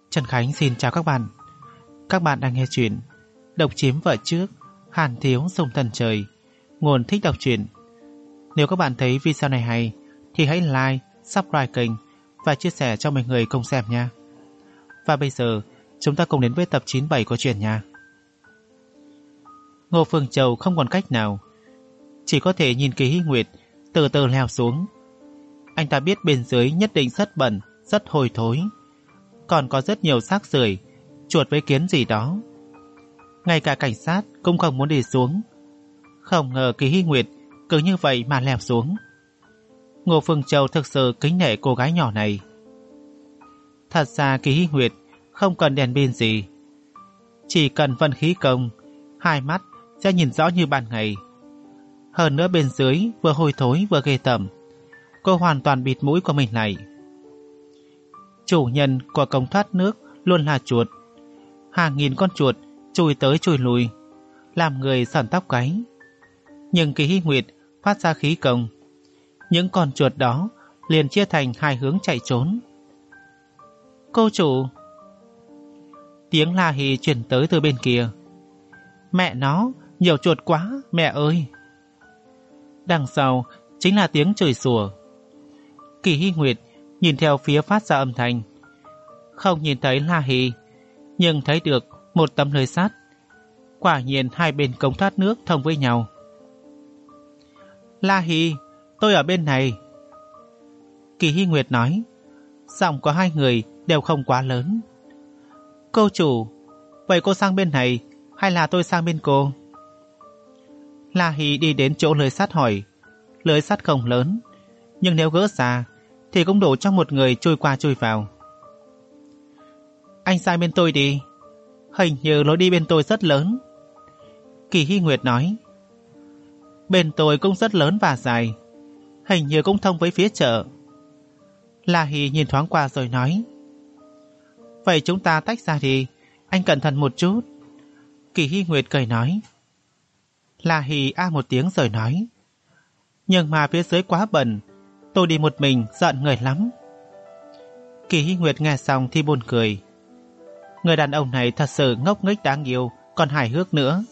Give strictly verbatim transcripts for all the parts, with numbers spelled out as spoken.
Trần Khánh xin chào các bạn. Các bạn đang nghe chuyện Độc Chiếm Vợ Trước, Hàn Thiếu Sông Thần Trời, nguồn Thích Đọc Truyện. Nếu các bạn thấy video này hay thì hãy like, subscribe kênh và chia sẻ cho mọi người cùng xem nha. Và bây giờ chúng ta cùng đến với tập chín mươi bảy của truyện nha. Ngô Phương Châu không còn cách nào, chỉ có thể nhìn Kỳ Hy Nguyệt từ từ leo xuống. Anh ta biết bên dưới nhất định rất bẩn, rất hôi thối, còn có rất nhiều xác sưởi, chuột với kiến gì đó. Ngay cả cảnh sát cũng không muốn đi xuống. Không ngờ Kỳ Hy Nguyệt cứ như vậy mà leo xuống. Ngô Phương Châu thực sự kính nể cô gái nhỏ này. Thật ra Kỳ Hy Nguyệt không cần đèn pin gì, chỉ cần vận khí công, hai mắt sẽ nhìn rõ như ban ngày. Hơn nữa bên dưới vừa hôi thối vừa ghê tởm, cô hoàn toàn bịt mũi của mình lại. Chủ nhân của cống thoát nước luôn là chuột. Hàng nghìn con chuột chui tới chui lui, làm người sởn tóc gáy. Nhưng Kỳ Hy Nguyệt phát ra khí công, những con chuột đó liền chia thành hai hướng chạy trốn. Cô chủ! Tiếng la hì truyền tới từ bên kia. Mẹ nó, nhiều chuột quá, mẹ ơi! Đằng sau chính là tiếng chửi sủa. Kỳ Hy Nguyệt nhìn theo phía phát ra âm thanh, không nhìn thấy la hì, nhưng thấy được một tấm lưới sắt. Quả nhiên hai bên cống thoát nước thông với nhau. La hì, tôi ở bên này. Kỳ Hy Nguyệt nói, giọng của hai người đều không quá lớn. Cô chủ, vậy cô sang bên này hay là tôi sang bên cô? La hì đi đến chỗ lưới sắt hỏi. Lưới sắt không lớn, nhưng nếu gỡ ra thì cũng đủ cho một người chui qua chui vào. Anh sang bên tôi đi, hình như lối đi bên tôi rất lớn. Kỳ Hy Nguyệt nói. Bên tôi cũng rất lớn và dài, hình như cũng thông với phía chợ. La Hì nhìn thoáng qua rồi nói. Vậy chúng ta tách ra đi, anh cẩn thận một chút. Kỳ Hy Nguyệt cười nói. La Hì a một tiếng rồi nói. Nhưng mà phía dưới quá bẩn, tôi đi một mình giận người lắm. Kỳ Hy Nguyệt nghe xong thì buồn cười. Người đàn ông này thật sự ngốc nghếch đáng yêu, còn hài hước nữa.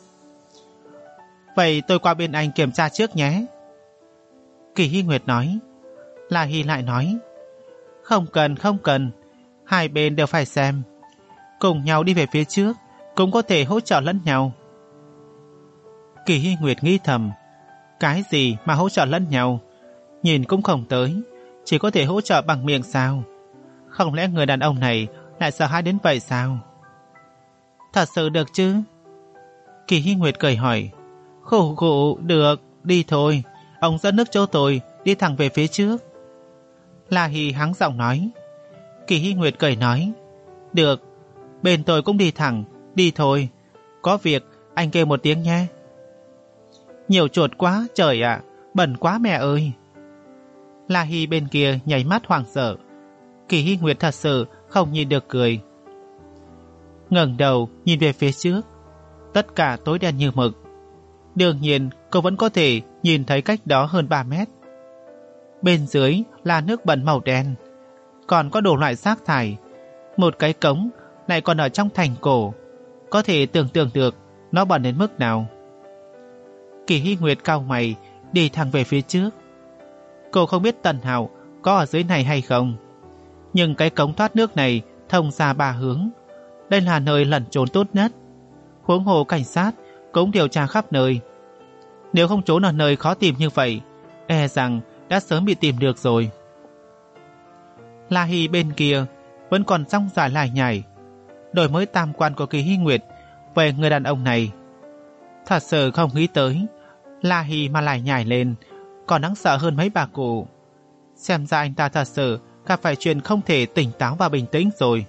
Vậy tôi qua bên anh kiểm tra trước nhé. Kỳ Hy Nguyệt nói. La Hì lại nói. Không cần, không cần, hai bên đều phải xem. Cùng nhau đi về phía trước, cũng có thể hỗ trợ lẫn nhau. Kỳ Hy Nguyệt nghĩ thầm, cái gì mà hỗ trợ lẫn nhau, nhìn cũng không tới, chỉ có thể hỗ trợ bằng miệng sao? Không lẽ người đàn ông này lại sợ hãi đến vậy sao? Thật sự được chứ? Kỳ Hy Nguyệt cười hỏi. Khổ khổ, được, đi thôi, ông dẫn nước cho tôi, đi thẳng về phía trước. La Hì hắng giọng nói. Kỳ Hy Nguyệt cười nói. Được, bên tôi cũng đi thẳng, đi thôi, có việc anh kêu một tiếng nhé. Nhiều chuột quá, trời ạ, bẩn quá mẹ ơi. La Hì bên kia nháy mắt hoảng sợ. Kỳ Hy Nguyệt thật sự không nhìn được cười. Ngẩng đầu nhìn về phía trước, tất cả tối đen như mực. Đương nhiên cô vẫn có thể nhìn thấy cách đó hơn ba mét. Bên dưới là nước bẩn màu đen, còn có đủ loại rác thải. Một cái cống này còn ở trong thành cổ, có thể tưởng tượng được nó bẩn đến mức nào. Kỳ Hy Nguyệt cau mày đi thẳng về phía trước. Cô không biết Tần Hạo có ở dưới này hay không, nhưng cái cống thoát nước này thông ra ba hướng. Đây là nơi lẩn trốn tốt nhất. Huống hồ cảnh sát cũng điều tra khắp nơi. Nếu không trốn ở nơi khó tìm như vậy, e rằng đã sớm bị tìm được rồi. La Hì bên kia vẫn còn rong rải lải nhải, đổi mới tam quan của Kỳ Hy Nguyệt về người đàn ông này. Thật sự không nghĩ tới La Hì mà lải nhải lên còn đáng sợ hơn mấy bà cụ. Xem ra anh ta thật sự gặp phải chuyện không thể tỉnh táo và bình tĩnh rồi.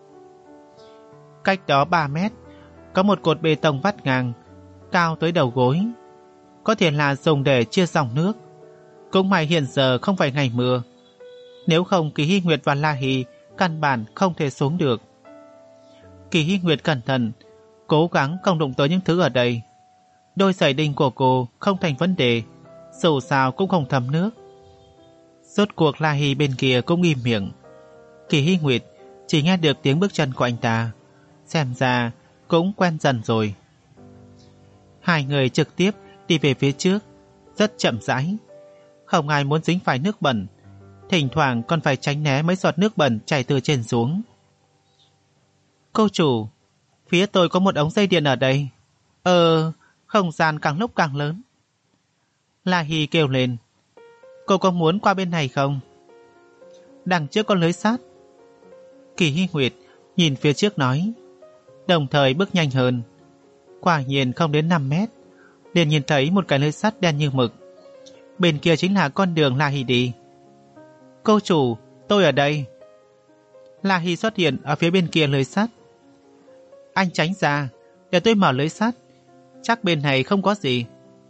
Cách đó ba mét có một cột bê tông vắt ngang, cao tới đầu gối, có thể là dùng để chia dòng nước. Cũng may hiện giờ không phải ngày mưa, nếu không Kỳ Hy Nguyệt và La Hì căn bản không thể xuống được. Kỳ Hy Nguyệt cẩn thận, cố gắng không đụng tới những thứ ở đây. Đôi giày đinh của cô không thành vấn đề, dù sao cũng không thấm nước. Rốt cuộc La Hì bên kia cũng im miệng. Kỳ Hy Nguyệt chỉ nghe được tiếng bước chân của anh ta. Xem ra cũng quen dần rồi. Hai người trực tiếp đi về phía trước, rất chậm rãi. Không ai muốn dính phải nước bẩn, thỉnh thoảng còn phải tránh né mấy giọt nước bẩn chảy từ trên xuống. Cô chủ, phía tôi có một ống dây điện ở đây. Ờ, không gian càng lúc càng lớn. La Hy kêu lên. Cô có muốn qua bên này không? Đằng trước có lưới sắt. Kỳ Hy Nguyệt nhìn phía trước nói, đồng thời bước nhanh hơn. Quả nhiên không đến năm mét, liền nhìn thấy một cái lưới sắt đen như mực. Bên kia chính là con đường La Hy đi. Cô chủ, tôi ở đây. La Hy xuất hiện ở phía bên kia lưới sắt. Anh tránh ra, để tôi mở lưới sắt. Chắc bên này không có gì.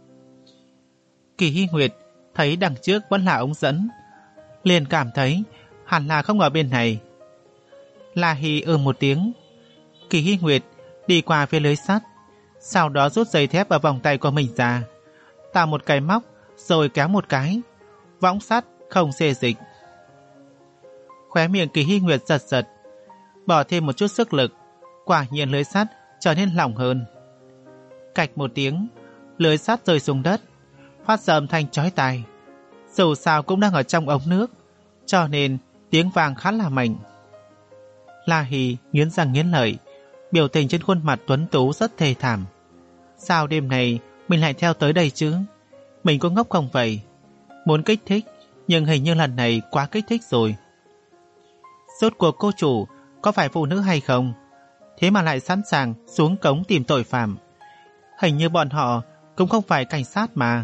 Kỳ Hy Nguyệt thấy đằng trước vẫn là ống dẫn, liền cảm thấy hẳn là không ở bên này. La Hy ư một tiếng. Kỳ Hy Nguyệt đi qua phía lưới sắt, sau đó rút dây thép ở vòng tay của mình ra, tạo một cái móc rồi kéo một cái, võng sắt không xê dịch. Khóe miệng Kỳ Hy Nguyệt giật giật, bỏ thêm một chút sức lực, quả nhiên lưới sắt trở nên lỏng hơn. Cạch một tiếng, lưới sắt rơi xuống đất, phát ra âm thanh chói tai. Dù sao cũng đang ở trong ống nước, cho nên tiếng vang khá là mạnh. La Hy nghiến răng nghiến lợi, biểu tình trên khuôn mặt tuấn tú rất thê thảm. Sao đêm này mình lại theo tới đây chứ? Mình có ngốc không vậy? Muốn kích thích, nhưng hình như lần này quá kích thích rồi. Rốt cuộc cô chủ có phải phụ nữ hay không? Thế mà lại sẵn sàng xuống cống tìm tội phạm. Hình như bọn họ cũng không phải cảnh sát mà.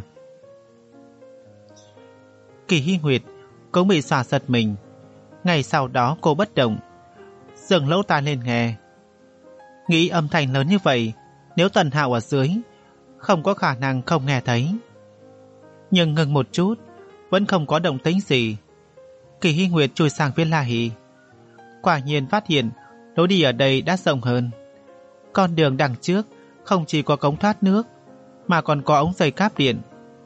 Kỳ Hy Nguyệt cũng bị xòa giật mình. Ngày sau đó cô bất động, dừng lỗ tai lên nghe. Nghĩ âm thanh lớn như vậy, nếu Tần Hạo ở dưới, không có khả năng không nghe thấy. Nhưng ngừng một chút, vẫn không có động tĩnh gì. Kỳ Hy Nguyệt chui sang phía La Hy. Quả nhiên phát hiện lối đi ở đây đã rộng hơn. Con đường đằng trước không chỉ có cống thoát nước, mà còn có ống dây cáp điện.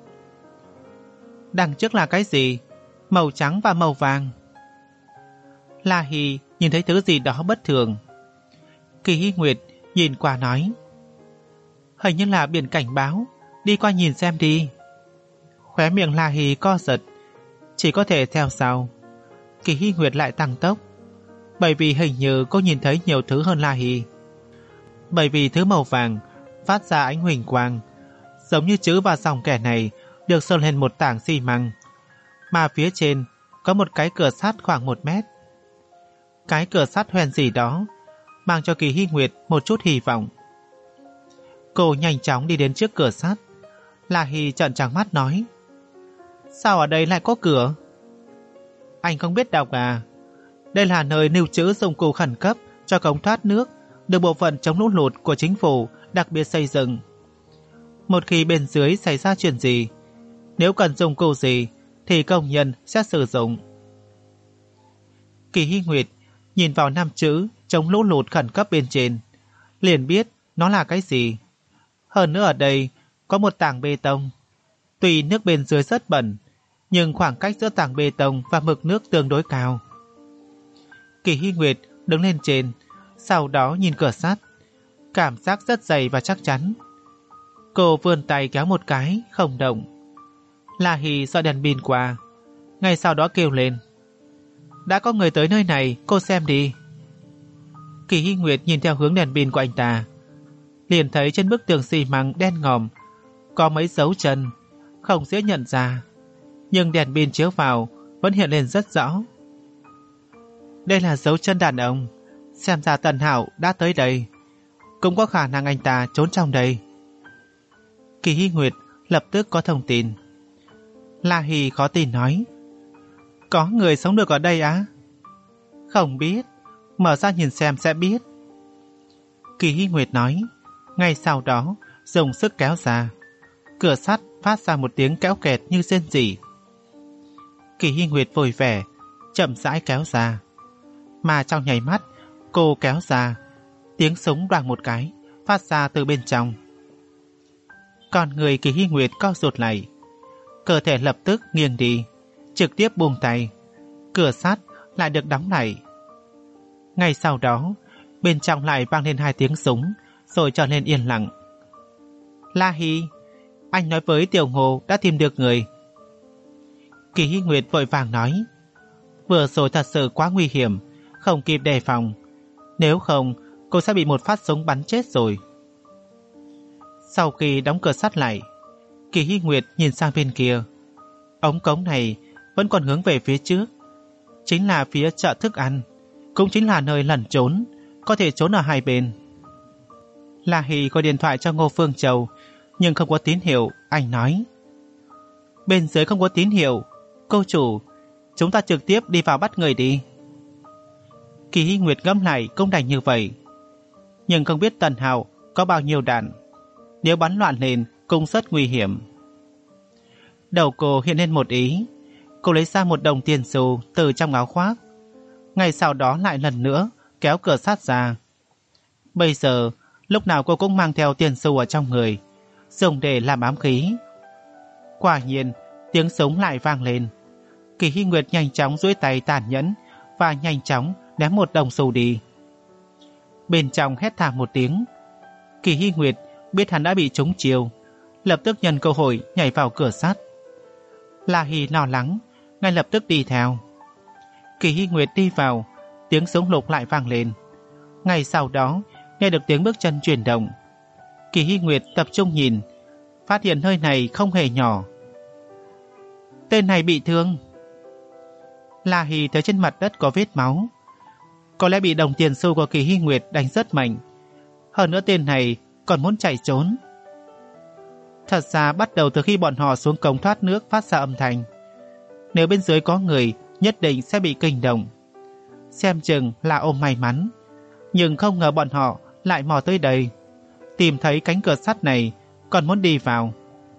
Đằng trước là cái gì? Màu trắng và màu vàng. La Hy nhìn thấy thứ gì đó bất thường. Kỳ Hy Nguyệt nhìn qua nói, hình như là biển cảnh báo, đi qua nhìn xem đi. Khóe miệng La Hy co giật, chỉ có thể theo sau. Kỳ Hy Nguyệt lại tăng tốc, bởi vì hình như cô nhìn thấy nhiều thứ hơn La Hy. Bởi vì thứ màu vàng phát ra ánh huỳnh quang, giống như chữ và dòng kẻ này được sơn lên một tảng xi măng, mà phía trên có một cái cửa sắt khoảng một mét. Cái cửa sắt hoen gì đó mang cho Kỳ Hy Nguyệt một chút hy vọng. Cô nhanh chóng đi đến trước cửa sắt. La Hy trợn trắng mắt nói, sao ở đây lại có cửa? Anh không biết đọc à? Đây là nơi lưu trữ dụng cụ khẩn cấp cho cống thoát nước, được bộ phận chống lũ lụt của chính phủ đặc biệt xây dựng. Một khi bên dưới xảy ra chuyện gì, nếu cần dụng cụ gì thì công nhân sẽ sử dụng. Kỳ Hy Nguyệt nhìn vào năm chữ chống lũ lụt khẩn cấp bên trên, liền biết nó là cái gì. Hơn nữa ở đây có một tảng bê tông. Tuy nước bên dưới rất bẩn, nhưng khoảng cách giữa tảng bê tông và mực nước tương đối cao. Kỳ Hy Nguyệt đứng lên trên, sau đó nhìn cửa sắt, cảm giác rất dày và chắc chắn. Cô vươn tay kéo một cái, không động. La Hy dọi đèn pin qua, ngay sau đó kêu lên, đã có người tới nơi này, cô xem đi. Kỳ Hy Nguyệt nhìn theo hướng đèn pin của anh ta, liền thấy trên bức tường xi măng đen ngòm có mấy dấu chân, không dễ nhận ra, nhưng đèn pin chiếu vào vẫn hiện lên rất rõ. Đây là dấu chân đàn ông, xem ra Tần Hạo đã tới đây, cũng có khả năng anh ta trốn trong đây. Kỳ Hy Nguyệt lập tức có thông tin. La Hy khó tin nói, có người sống được ở đây á? Không biết, mở ra nhìn xem sẽ biết. Kỳ Hy Nguyệt nói, ngay sau đó dùng sức kéo ra, cửa sắt phát ra một tiếng kéo kẹt như rên rỉ. Kỳ Hy Nguyệt vui vẻ chậm rãi kéo ra, mà trong nháy mắt cô kéo ra, tiếng súng đoàng một cái phát ra từ bên trong. Còn người Kỳ Hy Nguyệt co rụt lại, cơ thể lập tức nghiêng đi, trực tiếp buông tay, cửa sắt lại được đóng lại. Ngay sau đó, bên trong lại vang lên hai tiếng súng, rồi trở nên yên lặng. La Hy, anh nói với Tiểu Ngô đã tìm được người. Kỳ Hy Nguyệt vội vàng nói, vừa rồi thật sự quá nguy hiểm, không kịp đề phòng. Nếu không, cô sẽ bị một phát súng bắn chết rồi. Sau khi đóng cửa sắt lại, Kỳ Hy Nguyệt nhìn sang bên kia. Ống cống này vẫn còn hướng về phía trước, chính là phía chợ thức ăn, cũng chính là nơi lẩn trốn, có thể trốn ở hai bên. La Hy gọi điện thoại cho Ngô Phương Châu, nhưng không có tín hiệu. Anh nói, bên dưới không có tín hiệu. Cô chủ, chúng ta trực tiếp đi vào bắt người đi. Kỳ Hy Nguyệt ngẫm lại cũng đành như vậy, nhưng không biết Tần Hạo có bao nhiêu đạn, nếu bắn loạn lên cũng rất nguy hiểm. Đầu cô hiện lên một ý. Cô lấy ra một đồng tiền xu từ trong áo khoác, ngay sau đó lại lần nữa kéo cửa sắt ra. Bây giờ lúc nào cô cũng mang theo tiền xu ở trong người, dùng để làm ám khí. Quả nhiên tiếng súng lại vang lên. Kỳ Hy Nguyệt nhanh chóng duỗi tay tàn nhẫn và nhanh chóng ném một đồng xu đi. Bên trong hét thảm một tiếng. Kỳ Hy Nguyệt biết hắn đã bị trúng chiêu, lập tức nhân cơ hội nhảy vào cửa sắt. La Hy lo lắng, ngay lập tức đi theo. Kỳ Hy Nguyệt đi vào, tiếng súng lục lại vang lên. Ngay sau đó nghe được tiếng bước chân chuyển động. Kỳ Hy Nguyệt tập trung nhìn, phát hiện nơi này không hề nhỏ. Tên này bị thương. La Hy thấy trên mặt đất có vết máu, có lẽ bị đồng tiền xu của Kỳ Hy Nguyệt đánh rất mạnh. Hơn nữa tên này còn muốn chạy trốn. Thật ra bắt đầu từ khi bọn họ xuống cống thoát nước phát ra âm thanh, nếu bên dưới có người nhất định sẽ bị kinh động. Xem chừng là ôm may mắn, nhưng không ngờ bọn họ lại mò tới đây, tìm thấy cánh cửa sắt này, còn muốn đi vào.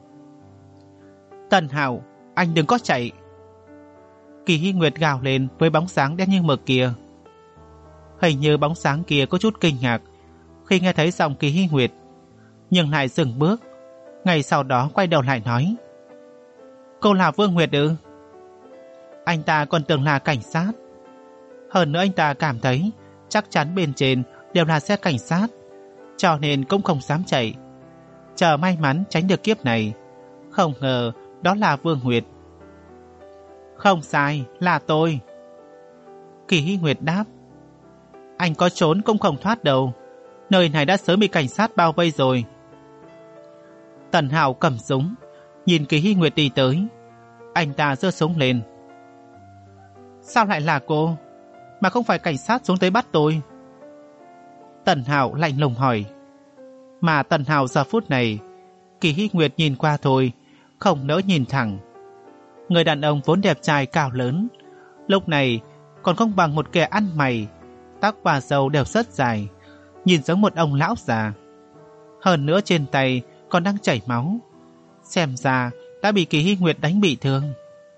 Tần Hạo, anh đừng có chạy. Kỳ Hy Nguyệt gào lên với bóng sáng đen như mực kia. Hình như bóng sáng kia có chút kinh ngạc khi nghe thấy giọng Kỳ Hy Nguyệt, nhưng lại dừng bước. Ngay sau đó quay đầu lại nói, cô là Vương Nguyệt ư? Anh ta còn tưởng là cảnh sát. Hơn nữa anh ta cảm thấy chắc chắn bên trên đều là xe cảnh sát, cho nên cũng không dám chạy, chờ may mắn tránh được kiếp này. Không ngờ đó là Vương Nguyệt. Không sai, là tôi. Kỳ Hy Nguyệt đáp, anh có trốn cũng không thoát đâu, nơi này đã sớm bị cảnh sát bao vây rồi. Tần Hạo cầm súng, nhìn Kỳ Hy Nguyệt đi tới. Anh ta giơ súng lên. Sao lại là cô, mà không phải cảnh sát xuống tới bắt tôi? Tần Hạo lạnh lùng hỏi. Mà Tần Hạo giờ phút này, Kỳ Hy Nguyệt nhìn qua thôi, không nỡ nhìn thẳng. Người đàn ông vốn đẹp trai cao lớn, lúc này còn không bằng một kẻ ăn mày, tóc và râu đều rất dài, nhìn giống một ông lão già. Hơn nữa trên tay còn đang chảy máu, xem ra đã bị Kỳ Hy Nguyệt đánh bị thương.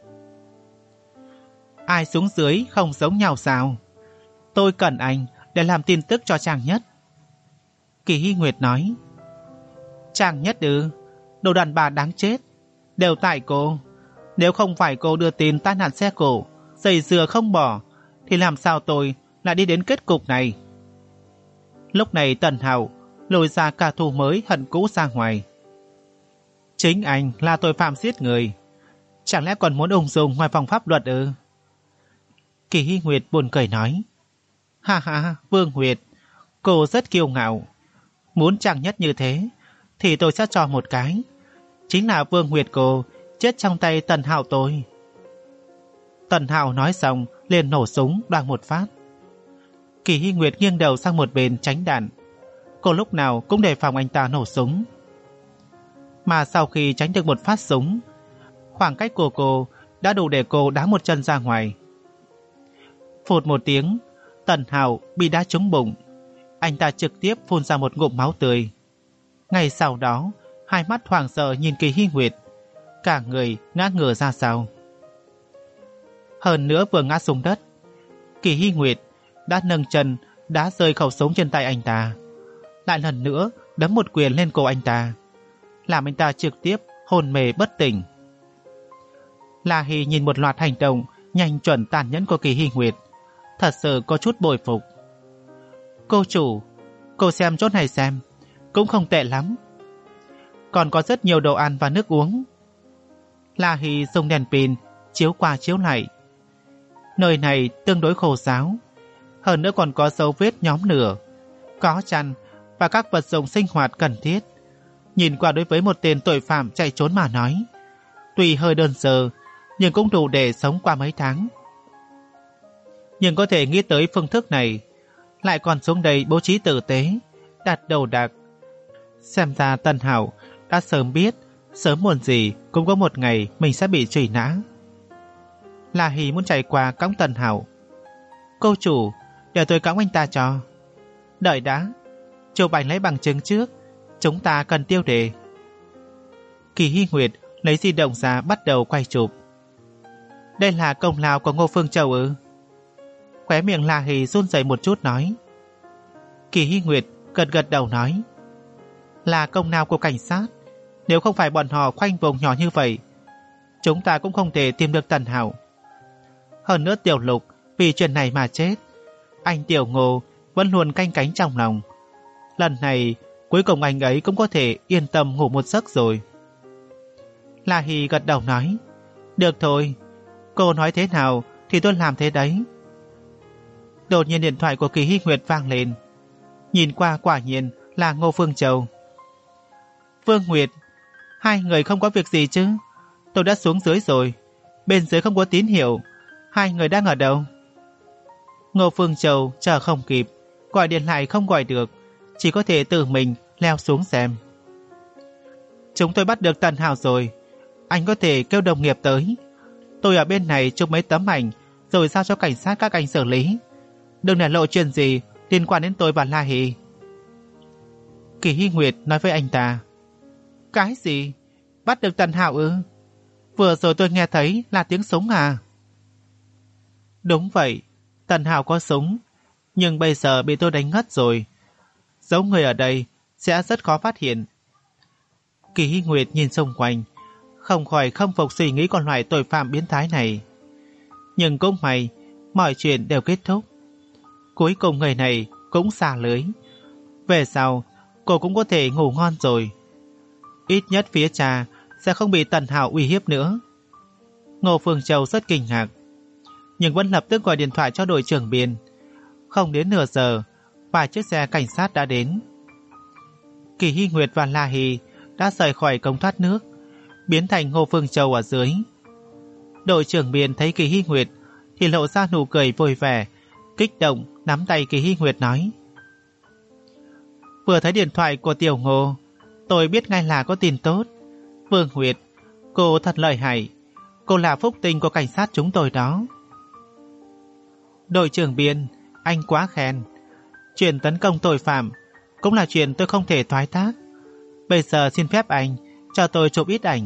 Ai xuống dưới không giống nhau sao? Tôi cần anh để làm tin tức cho Trang Nhất. Kỳ Hy Nguyệt nói. Trang Nhất ư? Đồ đàn bà đáng chết, đều tại cô. Nếu không phải cô đưa tin tai nạn xe cộ, giày dừa không bỏ, thì làm sao tôi lại đi đến kết cục này? Lúc này Tần Hạo lôi ra cả thù mới hận cũ ra ngoài. Chính anh là tội phạm giết người, chẳng lẽ còn muốn ung dung ngoài vòng pháp luật ư? Kỳ Hy Nguyệt buồn cười nói. Ha ha, Vương Nguyệt, cô rất kiêu ngạo. Muốn Trang Nhất như thế thì tôi sẽ cho một cái, chính là Vương Nguyệt cô chết trong tay Tần Hạo tôi. Tần Hạo nói xong liền nổ súng đoàng một phát. Kỳ Hy Nguyệt nghiêng đầu sang một bên tránh đạn. Cô lúc nào cũng đề phòng anh ta nổ súng. Mà sau khi tránh được một phát súng, khoảng cách của cô đã đủ để cô đá một chân ra ngoài. Phụt một tiếng, Tần Hạo bị đá trúng bụng. Anh ta trực tiếp phun ra một ngụm máu tươi. Ngay sau đó, hai mắt hoảng sợ nhìn Kỳ Hy Nguyệt, cả người ngã ngửa ra sau. Hơn nữa vừa ngã xuống đất, Kỳ Hy Nguyệt đã nâng chân đá rơi khẩu súng trên tay anh ta, lại lần nữa đấm một quyền lên cổ anh ta, làm anh ta trực tiếp hôn mê bất tỉnh. La Hy nhìn một loạt hành động nhanh chuẩn tàn nhẫn của Kỳ Hy Nguyệt, thật sự có chút bội phục. Cô chủ, cô xem chỗ này xem, cũng không tệ lắm. Còn có rất nhiều đồ ăn và nước uống. La Hy dùng đèn pin chiếu qua chiếu lại. Nơi này tương đối khô ráo, hơn nữa còn có dấu vết nhóm lửa, có chăn và các vật dụng sinh hoạt cần thiết. Nhìn qua đối với một tên tội phạm chạy trốn mà nói, tuy hơi đơn sơ nhưng cũng đủ để sống qua mấy tháng. Nhưng có thể nghĩ tới phương thức này, lại còn xuống đây bố trí tử tế, đặt đầu đạc. Xem ra Tần Hảo đã sớm biết sớm muộn gì cũng có một ngày mình sẽ bị truy nã. La Hy muốn chạy qua cõng Tần Hảo. Cô chủ, để tôi cõng anh ta cho. Đợi đã, chụp ảnh lấy bằng chứng trước, chúng ta cần tiêu đề. Kỳ Hy Nguyệt lấy di động ra bắt đầu quay chụp. Đây là công lao của Ngô Phương Châu ư? Khóe miệng La Hy run rẩy một chút nói. Kỳ Hy Nguyệt gật gật đầu nói, là công lao của cảnh sát. Nếu không phải bọn họ khoanh vùng nhỏ như vậy, chúng ta cũng không thể tìm được Tần Hảo. Hơn nữa Tiểu Lục vì chuyện này mà chết, anh Tiểu Ngô vẫn luôn canh cánh trong lòng. Lần này cuối cùng anh ấy cũng có thể yên tâm ngủ một giấc rồi. La Hy gật đầu nói, được thôi, cô nói thế nào thì tôi làm thế đấy. Đột nhiên điện thoại của Kỳ Hy Nguyệt vang lên. Nhìn qua quả nhiên là Ngô Phương Châu. Vương Nguyệt, hai người không có việc gì chứ? Tôi đã xuống dưới rồi, bên dưới không có tín hiệu. Hai người đang ở đâu? Ngô Phương Châu chờ không kịp, gọi điện lại không gọi được, chỉ có thể tự mình leo xuống xem. Chúng tôi bắt được Tần Hảo rồi, anh có thể kêu đồng nghiệp tới. Tôi ở bên này chụp mấy tấm ảnh rồi giao cho cảnh sát các anh xử lý. Đừng để lộ chuyện gì liên quan đến tôi và La Hy. Kỳ Hy Nguyệt nói với anh ta. Cái gì? Bắt được Tần Hảo ư? Vừa rồi tôi nghe thấy là tiếng súng à? Đúng vậy, Tần Hảo có súng, nhưng bây giờ bị tôi đánh ngất rồi. Giấu người ở đây sẽ rất khó phát hiện. Kỳ Hy Nguyệt nhìn xung quanh, không khỏi khâm phục suy nghĩ của loại tội phạm biến thái này. Nhưng cũng may, mọi chuyện đều kết thúc. Cuối cùng người này cũng xả lưới. Về sau, cô cũng có thể ngủ ngon rồi. Ít nhất phía cha sẽ không bị Tần Hảo uy hiếp nữa. Ngô Phương Châu rất kinh ngạc, nhưng vẫn lập tức gọi điện thoại cho đội trưởng Biên. Không đến nửa giờ, vài chiếc xe cảnh sát đã đến. Kỳ Hy Nguyệt và La Hy đã rời khỏi cống thoát nước, biến thành Ngô Phương Châu ở dưới. Đội trưởng Biên thấy Kỳ Hy Nguyệt thì lộ ra nụ cười vui vẻ, kích động nắm tay Kỳ Hy Nguyệt nói. Vừa thấy điện thoại của Tiểu Ngô, tôi biết ngay là có tin tốt. Vương Nguyệt, cô thật lợi hại, cô là phúc tinh của cảnh sát chúng tôi đó. Đội trưởng Biên, anh quá khen. Chuyện tấn công tội phạm cũng là chuyện tôi không thể thoái thác. Bây giờ xin phép anh cho tôi chụp ít ảnh.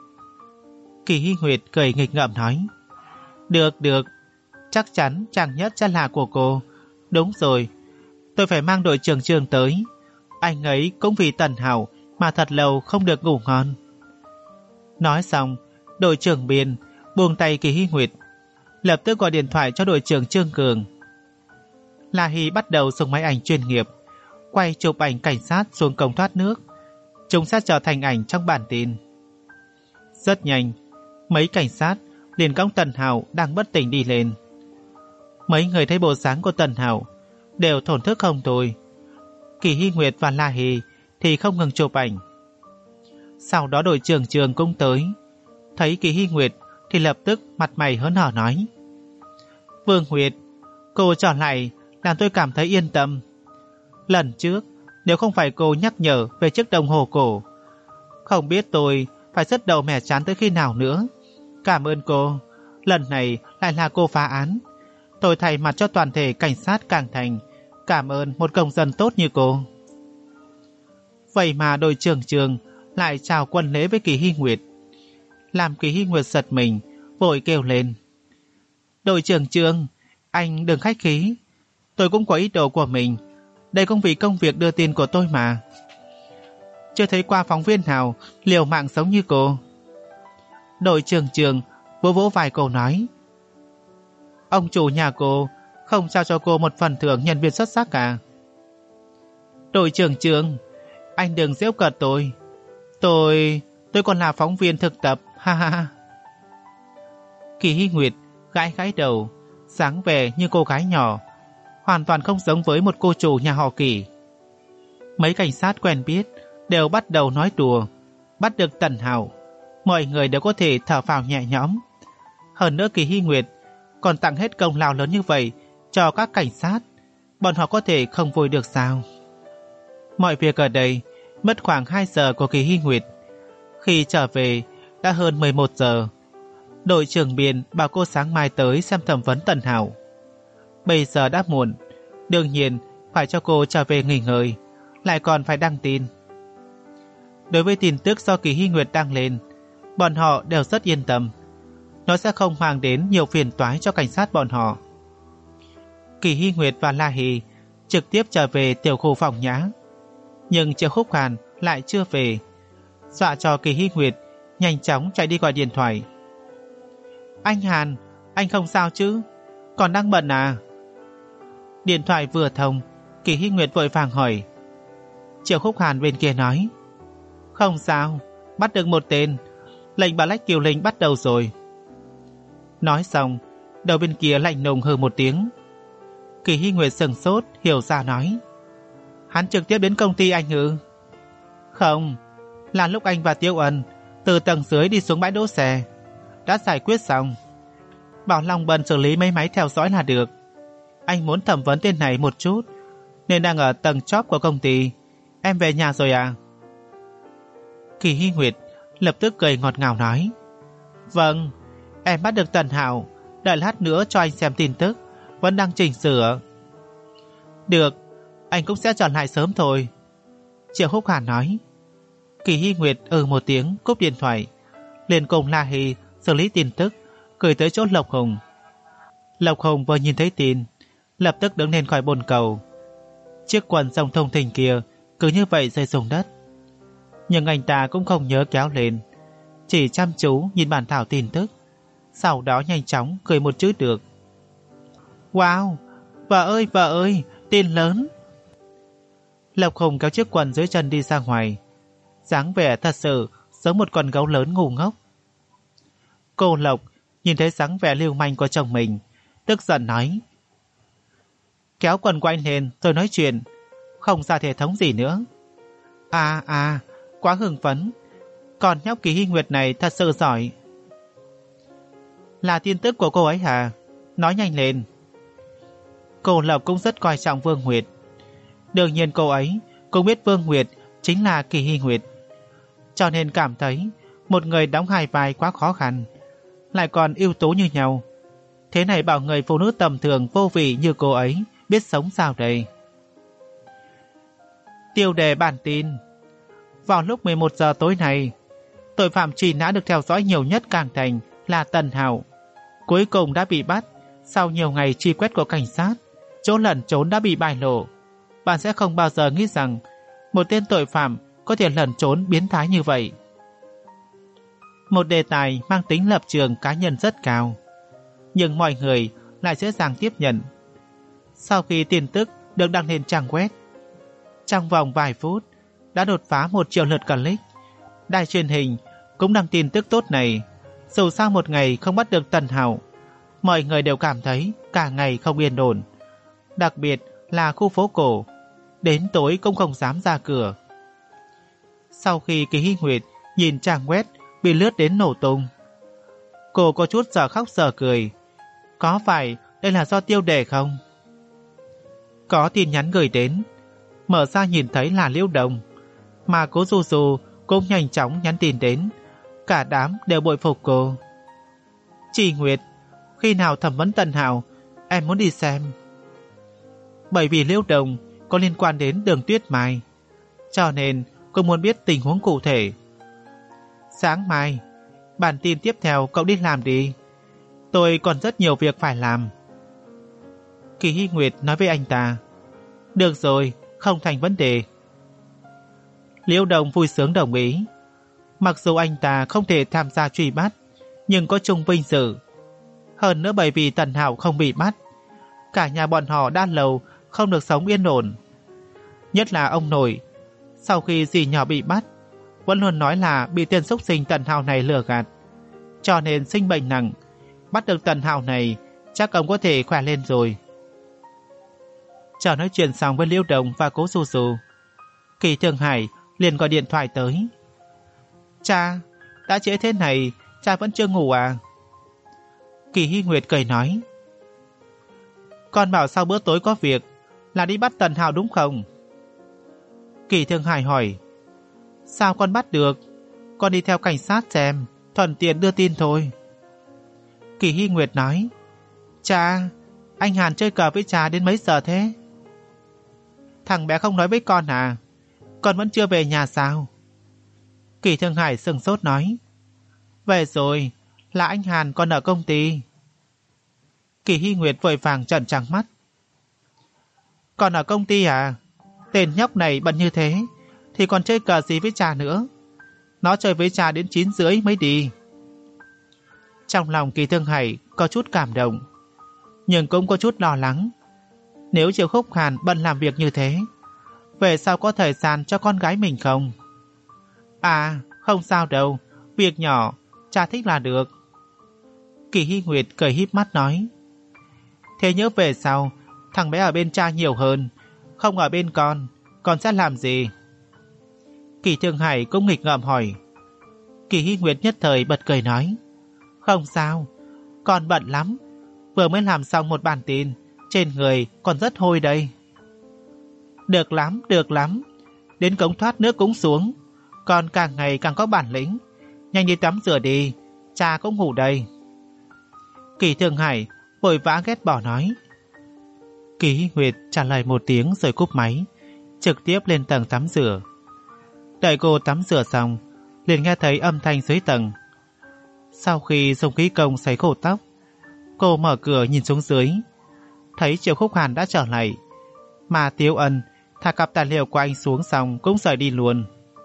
Kỳ Hy Nguyệt cười nghịch ngợm nói. Được được, chắc chắn chàng nhất sẽ là của cô. Đúng rồi, tôi phải mang đội trưởng Trường tới. Anh ấy cũng vì Tần Hảo mà thật lâu không được ngủ ngon. Nói xong, đội trưởng Biên buông tay Kỳ Hy Nguyệt, lập tức gọi điện thoại cho đội trưởng Trương Cường. La Hy bắt đầu dùng máy ảnh chuyên nghiệp quay chụp ảnh cảnh sát xuống cống thoát nước. Chúng sẽ trở thành ảnh trong bản tin. Rất nhanh, mấy cảnh sát liền cõng Tần Hảo đang bất tỉnh đi lên. Mấy người thấy bộ dáng của Tần Hảo đều thổn thức không thôi. Kỳ Hy Nguyệt và La Hy thì không ngừng chụp ảnh. Sau đó đội trưởng Trường cũng tới. Thấy Kỳ Hy Nguyệt thì lập tức mặt mày hớn hở nói. Vương Nguyệt, cô trở lại làm tôi cảm thấy yên tâm. Lần trước, nếu không phải cô nhắc nhở về chiếc đồng hồ cổ, không biết tôi phải rất đầu mẻ chán tới khi nào nữa. Cảm ơn cô. Lần này lại là cô phá án. Tôi thay mặt cho toàn thể cảnh sát Cảng Thành cảm ơn một công dân tốt như cô. Vậy mà đội trưởng Trường lại chào quân lễ với Kỳ Hy Nguyệt, làm Kỳ Hy Nguyệt giật mình, vội kêu lên. Đội trưởng Trường, anh đừng khách khí. Tôi cũng có ý đồ của mình. Đây cũng vì công việc đưa tin của tôi mà. Chưa thấy qua phóng viên nào liều mạng sống như cô. Đội trưởng Trường vỗ vỗ vai cô nói. Ông chủ nhà cô không trao cho cô một phần thưởng nhân viên xuất sắc cả. Đội trưởng trưởng, anh đừng giễu cợt tôi. Tôi... tôi còn là phóng viên thực tập, ha ha ha. Kỳ Hy Nguyệt gãi gãi đầu, dáng vẻ như cô gái nhỏ, hoàn toàn không giống với một cô chủ nhà họ Kỳ. Mấy cảnh sát quen biết đều bắt đầu nói đùa. Bắt được Tần Hạo, mọi người đều có thể thở phào nhẹ nhõm. Hơn nữa Kỳ Hy Nguyệt còn tặng hết công lao lớn như vậy cho các cảnh sát, bọn họ có thể không vui được sao? Mọi việc ở đây mất khoảng hai giờ của Kỳ Hy Nguyệt. Khi trở về đã hơn mười một giờ. Đội trưởng Biên bảo cô sáng mai tới xem thẩm vấn Tần Hạo. Bây giờ đã muộn, đương nhiên phải cho cô trở về nghỉ ngơi, lại còn phải đăng tin. Đối với tin tức do Kỳ Hy Nguyệt đăng lên, bọn họ đều rất yên tâm. Nó sẽ không mang đến nhiều phiền toái cho cảnh sát bọn họ. Kỳ Hy Nguyệt và La Hỷ trực tiếp trở về tiểu khu phòng nhã, nhưng Triệu Khúc Hàn lại chưa về, dọa cho Kỳ Hy Nguyệt nhanh chóng chạy đi gọi điện thoại. Anh Hàn, anh không sao chứ? Còn đang bận à? Điện thoại vừa thông, Kỳ Hy Nguyệt vội vàng hỏi. Triệu Khúc Hàn bên kia nói, không sao, bắt được một tên, lệnh bà Lách Kiều Linh bắt đầu rồi. Nói xong, đầu bên kia lạnh lùng hừ một tiếng. Kỳ Hy Nguyệt sừng sốt, hiểu ra nói, hắn trực tiếp đến công ty anh ư? Không, là lúc anh và Tiêu Ân từ tầng dưới đi xuống bãi đỗ xe, đã giải quyết xong. Bảo Long Bân xử lý mấy máy theo dõi là được. Anh muốn thẩm vấn tên này một chút, nên đang ở tầng chóp của công ty. Em về nhà rồi à? Kỳ Hy Nguyệt lập tức cười ngọt ngào nói, vâng, em bắt được Tần Hạo, đợi lát nữa cho anh xem tin tức, vẫn đang chỉnh sửa. Được, anh cũng sẽ trở lại sớm thôi, Triệu Khúc Hàn nói. Kỳ Hy Nguyệt ừ một tiếng cúp điện thoại, liền cùng La Hỷ xử lý tin tức, gửi tới chỗ Lộc Hùng. Lộc Hùng vừa nhìn thấy tin, lập tức đứng lên khỏi bồn cầu. Chiếc quần rộng thông thình kia cứ như vậy rơi xuống đất, nhưng anh ta cũng không nhớ kéo lên, chỉ chăm chú nhìn bản thảo tin tức, sau đó nhanh chóng cười một chữ được. Wow, vợ ơi vợ ơi, tin lớn. Lộc Hùng kéo chiếc quần dưới chân đi ra ngoài, dáng vẻ thật sự giống một con gấu lớn ngu ngốc. Cô Lộc nhìn thấy dáng vẻ lưu manh của chồng mình, tức giận nói, kéo quần của anh lên rồi nói chuyện, không ra hệ thống gì nữa. À à, quá hưng phấn, còn nhóc Kỳ Hy Nguyệt này thật sự giỏi. Là tin tức của cô ấy hả? Nói nhanh lên. Cô Lộc cũng rất coi trọng Vương Nguyệt. Đương nhiên cô ấy cũng biết Vương Nguyệt chính là Kỳ Hy Nguyệt, cho nên cảm thấy một người đóng hai vai quá khó khăn, lại còn ưu tú như nhau. Thế này bảo người phụ nữ tầm thường vô vị như cô ấy biết sống sao đây? Tiêu đề bản tin. Vào lúc mười một giờ tối nay, tội phạm truy nã được theo dõi nhiều nhất Cảng Thành là Tần Hạo, cuối cùng đã bị bắt. Sau nhiều ngày truy quét của cảnh sát, chỗ lẩn trốn đã bị bại lộ. Bạn sẽ không bao giờ nghĩ rằng một tên tội phạm có thể lẩn trốn biến thái như vậy. Một đề tài mang tính lập trường cá nhân rất cao, nhưng mọi người lại dễ dàng tiếp nhận. Sau khi tin tức được đăng lên trang web, trong vòng vài phút đã đột phá một triệu lượt click. Đài truyền hình cũng đăng tin tức tốt này. Dù sao một ngày không bắt được Tần Hạo, mọi người đều cảm thấy cả ngày không yên ổn. Đặc biệt là khu phố cổ, đến tối cũng không dám ra cửa. Sau khi Kỳ Hy Nguyệt nhìn trang web bị lướt đến nổ tung, cô có chút giờ khóc giờ cười. Có phải đây là do tiêu đề không? Có tin nhắn gửi đến, mở ra nhìn thấy là Liễu Đồng, mà Cố Du Du cũng nhanh chóng nhắn tin đến. Cả đám đều bội phục cô. Chị Nguyệt, khi nào thẩm vấn Tần Hạo, em muốn đi xem. Bởi vì Liễu Đồng có liên quan đến Đường Tuyết Mai, cho nên cô muốn biết tình huống cụ thể. Sáng mai, bản tin tiếp theo cậu đi làm đi, tôi còn rất nhiều việc phải làm. Kỳ Hy Nguyệt nói với anh ta. Được rồi, không thành vấn đề. Liễu Đồng vui sướng đồng ý. Mặc dù anh ta không thể tham gia truy bắt, nhưng có chung vinh dự. Hơn nữa bởi vì Tần Hạo không bị bắt, cả nhà bọn họ đã lâu không được sống yên ổn. Nhất là ông nội, sau khi dì nhỏ bị bắt, vẫn luôn nói là bị tên xúc sinh Tần Hào này lừa gạt, cho nên sinh bệnh nặng. Bắt được Tần Hào này, chắc ông có thể khỏe lên rồi. Chờ nói chuyện xong với Liễu Đồng và Cố Su Su, Kỳ Thương Hải liền gọi điện thoại tới. Cha, đã trễ thế này, cha vẫn chưa ngủ à? Kỳ Hy Nguyệt cười nói. Con bảo sau bữa tối có việc, là đi bắt Tần Hào đúng không? Kỳ Thương Hải hỏi. Sao con bắt được? Con đi theo cảnh sát xem, thuận tiện đưa tin thôi. Kỳ Hy Nguyệt nói. Cha, anh Hàn chơi cờ với cha đến mấy giờ thế? Thằng bé không nói với con à? Con vẫn chưa về nhà sao? Kỳ Thương Hải sừng sốt nói. Về rồi, là anh Hàn còn ở công ty. Kỳ Hy Nguyệt vội vàng trợn trắng mắt. Còn ở công ty à? Tên nhóc này bận như thế thì còn chơi cờ gì với cha nữa? Nó chơi với cha đến chín rưỡi mới đi. Trong lòng Kỳ Thương Hải có chút cảm động, nhưng cũng có chút lo lắng. Nếu Triệu Khúc Hàn bận làm việc như thế, về sau có thời gian cho con gái mình không? À, không sao đâu, việc nhỏ, cha thích là được. Kỳ Hy Nguyệt cười híp mắt nói. Thế nhớ về sau, thằng bé ở bên cha nhiều hơn, không ở bên con, con sẽ làm gì? Kỳ Thương Hải cũng nghịch ngợm hỏi. Kỳ Hy Nguyệt nhất thời bật cười nói. Không sao, con bận lắm, vừa mới làm xong một bản tin, trên người còn rất hôi đây. Được lắm, được lắm, đến cống thoát nước cũng xuống, con càng ngày càng có bản lĩnh. Nhanh đi tắm rửa đi, cha cũng ngủ đây. Kỳ Thương Hải vội vã ghét bỏ nói. Kỳ Hy Nguyệt trả lời một tiếng rồi cúp máy, trực tiếp lên tầng tắm rửa. Đợi cô tắm rửa xong, liền nghe thấy âm thanh dưới tầng. Sau khi dùng khí công sấy khô tóc, cô mở cửa nhìn xuống dưới, thấy Triệu Khúc Hàn đã trở lại, mà Tiếu Ân thả cặp tài liệu của anh xuống xong cũng rời đi luôn.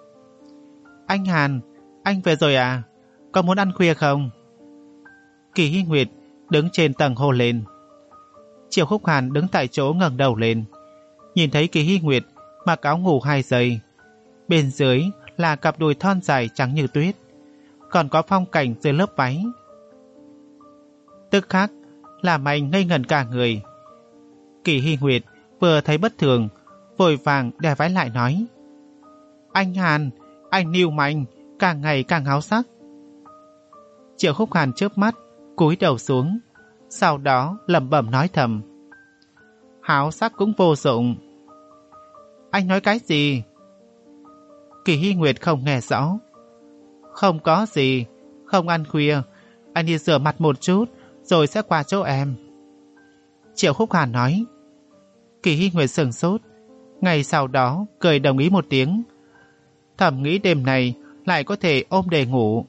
Anh Hàn, anh về rồi à? Có muốn ăn khuya không? Kỳ Hy Nguyệt đứng trên tầng hô lên. Triệu Khúc Hàn đứng tại chỗ ngẩng đầu lên, nhìn thấy Kỳ Hy Nguyệt mặc áo ngủ hai giây, bên dưới là cặp đùi thon dài trắng như tuyết, còn có phong cảnh dưới lớp váy. Tức khắc làm anh ngây ngẩn cả người. Kỳ Hy Nguyệt vừa thấy bất thường, vội vàng đè váy lại nói. Anh Hàn, anh lưu manh, càng ngày càng háo sắc. Triệu Khúc Hàn chớp mắt, cúi đầu xuống, sau đó lẩm bẩm nói thầm. Háo sắc cũng vô dụng. Anh nói cái gì? Kỳ Hy Nguyệt không nghe rõ. Không có gì, không ăn khuya, anh đi rửa mặt một chút rồi sẽ qua chỗ em. Triệu Khúc Hàn nói. Kỳ Hy Nguyệt sửng sốt, ngày sau đó cười đồng ý một tiếng, thầm nghĩ đêm này lại có thể ôm để ngủ.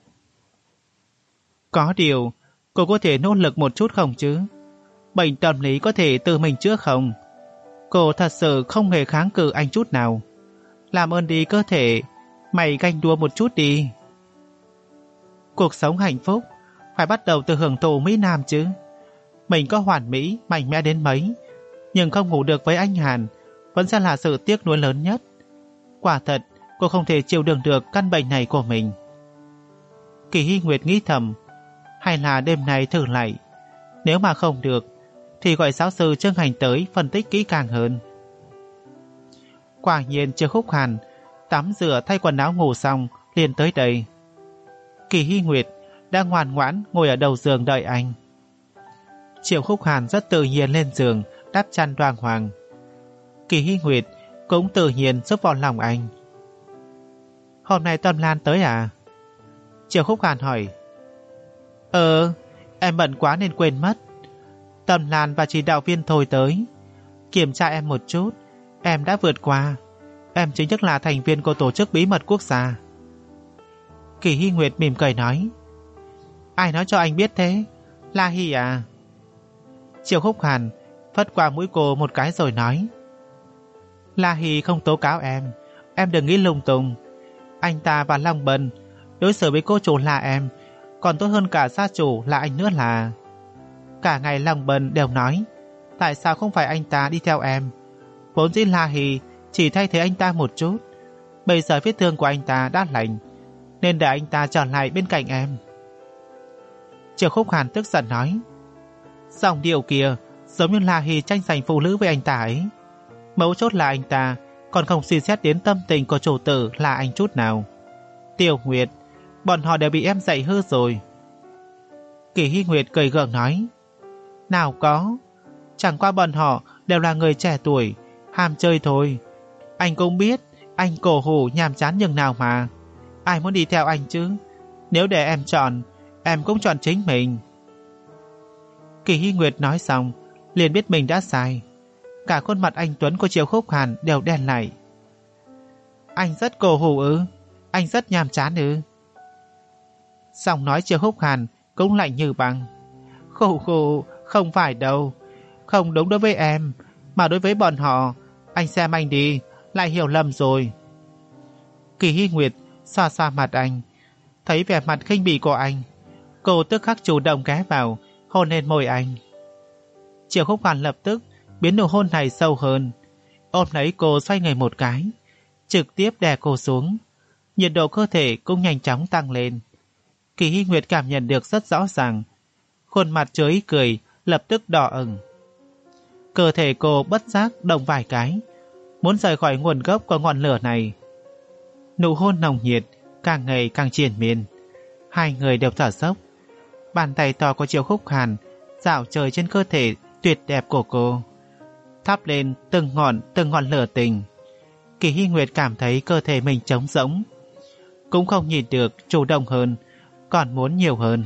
Có điều, cô có thể nỗ lực một chút không chứ? Bệnh tâm lý có thể tự mình chữa không? Cô thật sự không hề kháng cự anh chút nào. Làm ơn đi cơ thể, mày ganh đua một chút đi. Cuộc sống hạnh phúc phải bắt đầu từ hưởng thụ Mỹ Nam chứ. Mình có hoàn mỹ, mạnh mẽ đến mấy, nhưng không ngủ được với anh Hàn vẫn sẽ là sự tiếc nuối lớn nhất. Quả thật, cô không thể chịu đựng được căn bệnh này của mình. Kỳ Hy Nguyệt nghĩ thầm, hay là đêm nay thử lại. Nếu mà không được, thì gọi giáo sư Trương Hành tới phân tích kỹ càng hơn. Quả nhiên Triệu Khúc Hàn tắm rửa thay quần áo ngủ xong liền tới đây. Kỳ Hy Nguyệt đang ngoan ngoãn ngồi ở đầu giường đợi anh. Triệu Khúc Hàn rất tự nhiên lên giường đắp chăn đoàng hoàng. Kỳ Hy Nguyệt cũng tự nhiên giúp vào lòng anh. Hôm nay Tâm Lan tới à? Triệu Khúc Hàn hỏi. Ờ, em bận quá nên quên mất. Tâm Lan và chỉ đạo viên Thôi tới kiểm tra em một chút, em đã vượt qua. Em chính thức là thành viên của tổ chức bí mật quốc gia. Kỳ Hy Nguyệt mỉm cười nói. Ai nói cho anh biết thế? La Hy à? Triệu Khúc Hàn phất qua mũi cô một cái rồi nói. La Hy không tố cáo em, em đừng nghĩ lung tung. Anh ta và Long Bân đối xử với cô chủ là em còn tốt hơn cả gia chủ là anh nữa là. Cả ngày Long Bân đều nói tại sao không phải anh ta đi theo em. Vốn dĩ La Hy chỉ thay thế anh ta một chút. Bây giờ vết thương của anh ta đã lành, nên để anh ta trở lại bên cạnh em. Triệu Khúc Hàn tức giận nói. Giọng điệu kia giống như là Hì tranh giành phụ nữ với anh ta ấy. Mấu chốt là anh ta còn không suy xét đến tâm tình của chủ tử là anh chút nào. Tiểu Nguyệt, bọn họ đều bị em dạy hư rồi. Kỳ Hy Nguyệt cười gượng nói. Nào có, chẳng qua bọn họ đều là người trẻ tuổi, ham chơi thôi. Anh cũng biết anh cổ hủ nhàm chán nhường nào mà. Ai muốn đi theo anh chứ? Nếu để em chọn, em cũng chọn chính mình. Kỳ Hy Nguyệt nói xong liền biết mình đã sai. Cả khuôn mặt anh tuấn của Triệu Khúc Hàn đều đen lại. Anh rất cổ hủ ư? Anh rất nhàm chán ư? Giọng nói Triệu Khúc Hàn cũng lạnh như băng. Khổ khổ, không phải đâu. Không đúng đối với em, mà đối với bọn họ. Anh xem anh đi, lại hiểu lầm rồi. Kỳ Hy Nguyệt xoa xoa mặt anh. Thấy vẻ mặt khinh bỉ của anh, cô tức khắc chủ động ghé vào, hôn lên môi anh. Triệu Khúc Hàn lập tức biến nụ hôn này sâu hơn, ôm lấy cô xoay người một cái, trực tiếp đè cô xuống. Nhiệt độ cơ thể cũng nhanh chóng tăng lên. Kỳ Hy Nguyệt cảm nhận được rất rõ ràng, khuôn mặt chứa ý cười lập tức đỏ ửng. Cơ thể cô bất giác động vài cái, muốn rời khỏi nguồn gốc của ngọn lửa này. Nụ hôn nồng nhiệt càng ngày càng triền miên. Hai người đều thở dốc. Bàn tay to của Triệu Khúc Hàn dạo chơi trên cơ thể tuyệt đẹp của cô, thắp lên từng ngọn từng ngọn lửa tình. Kỳ Hy Nguyệt cảm thấy cơ thể mình trống rỗng, cũng không nhìn được chủ động hơn, còn muốn nhiều hơn.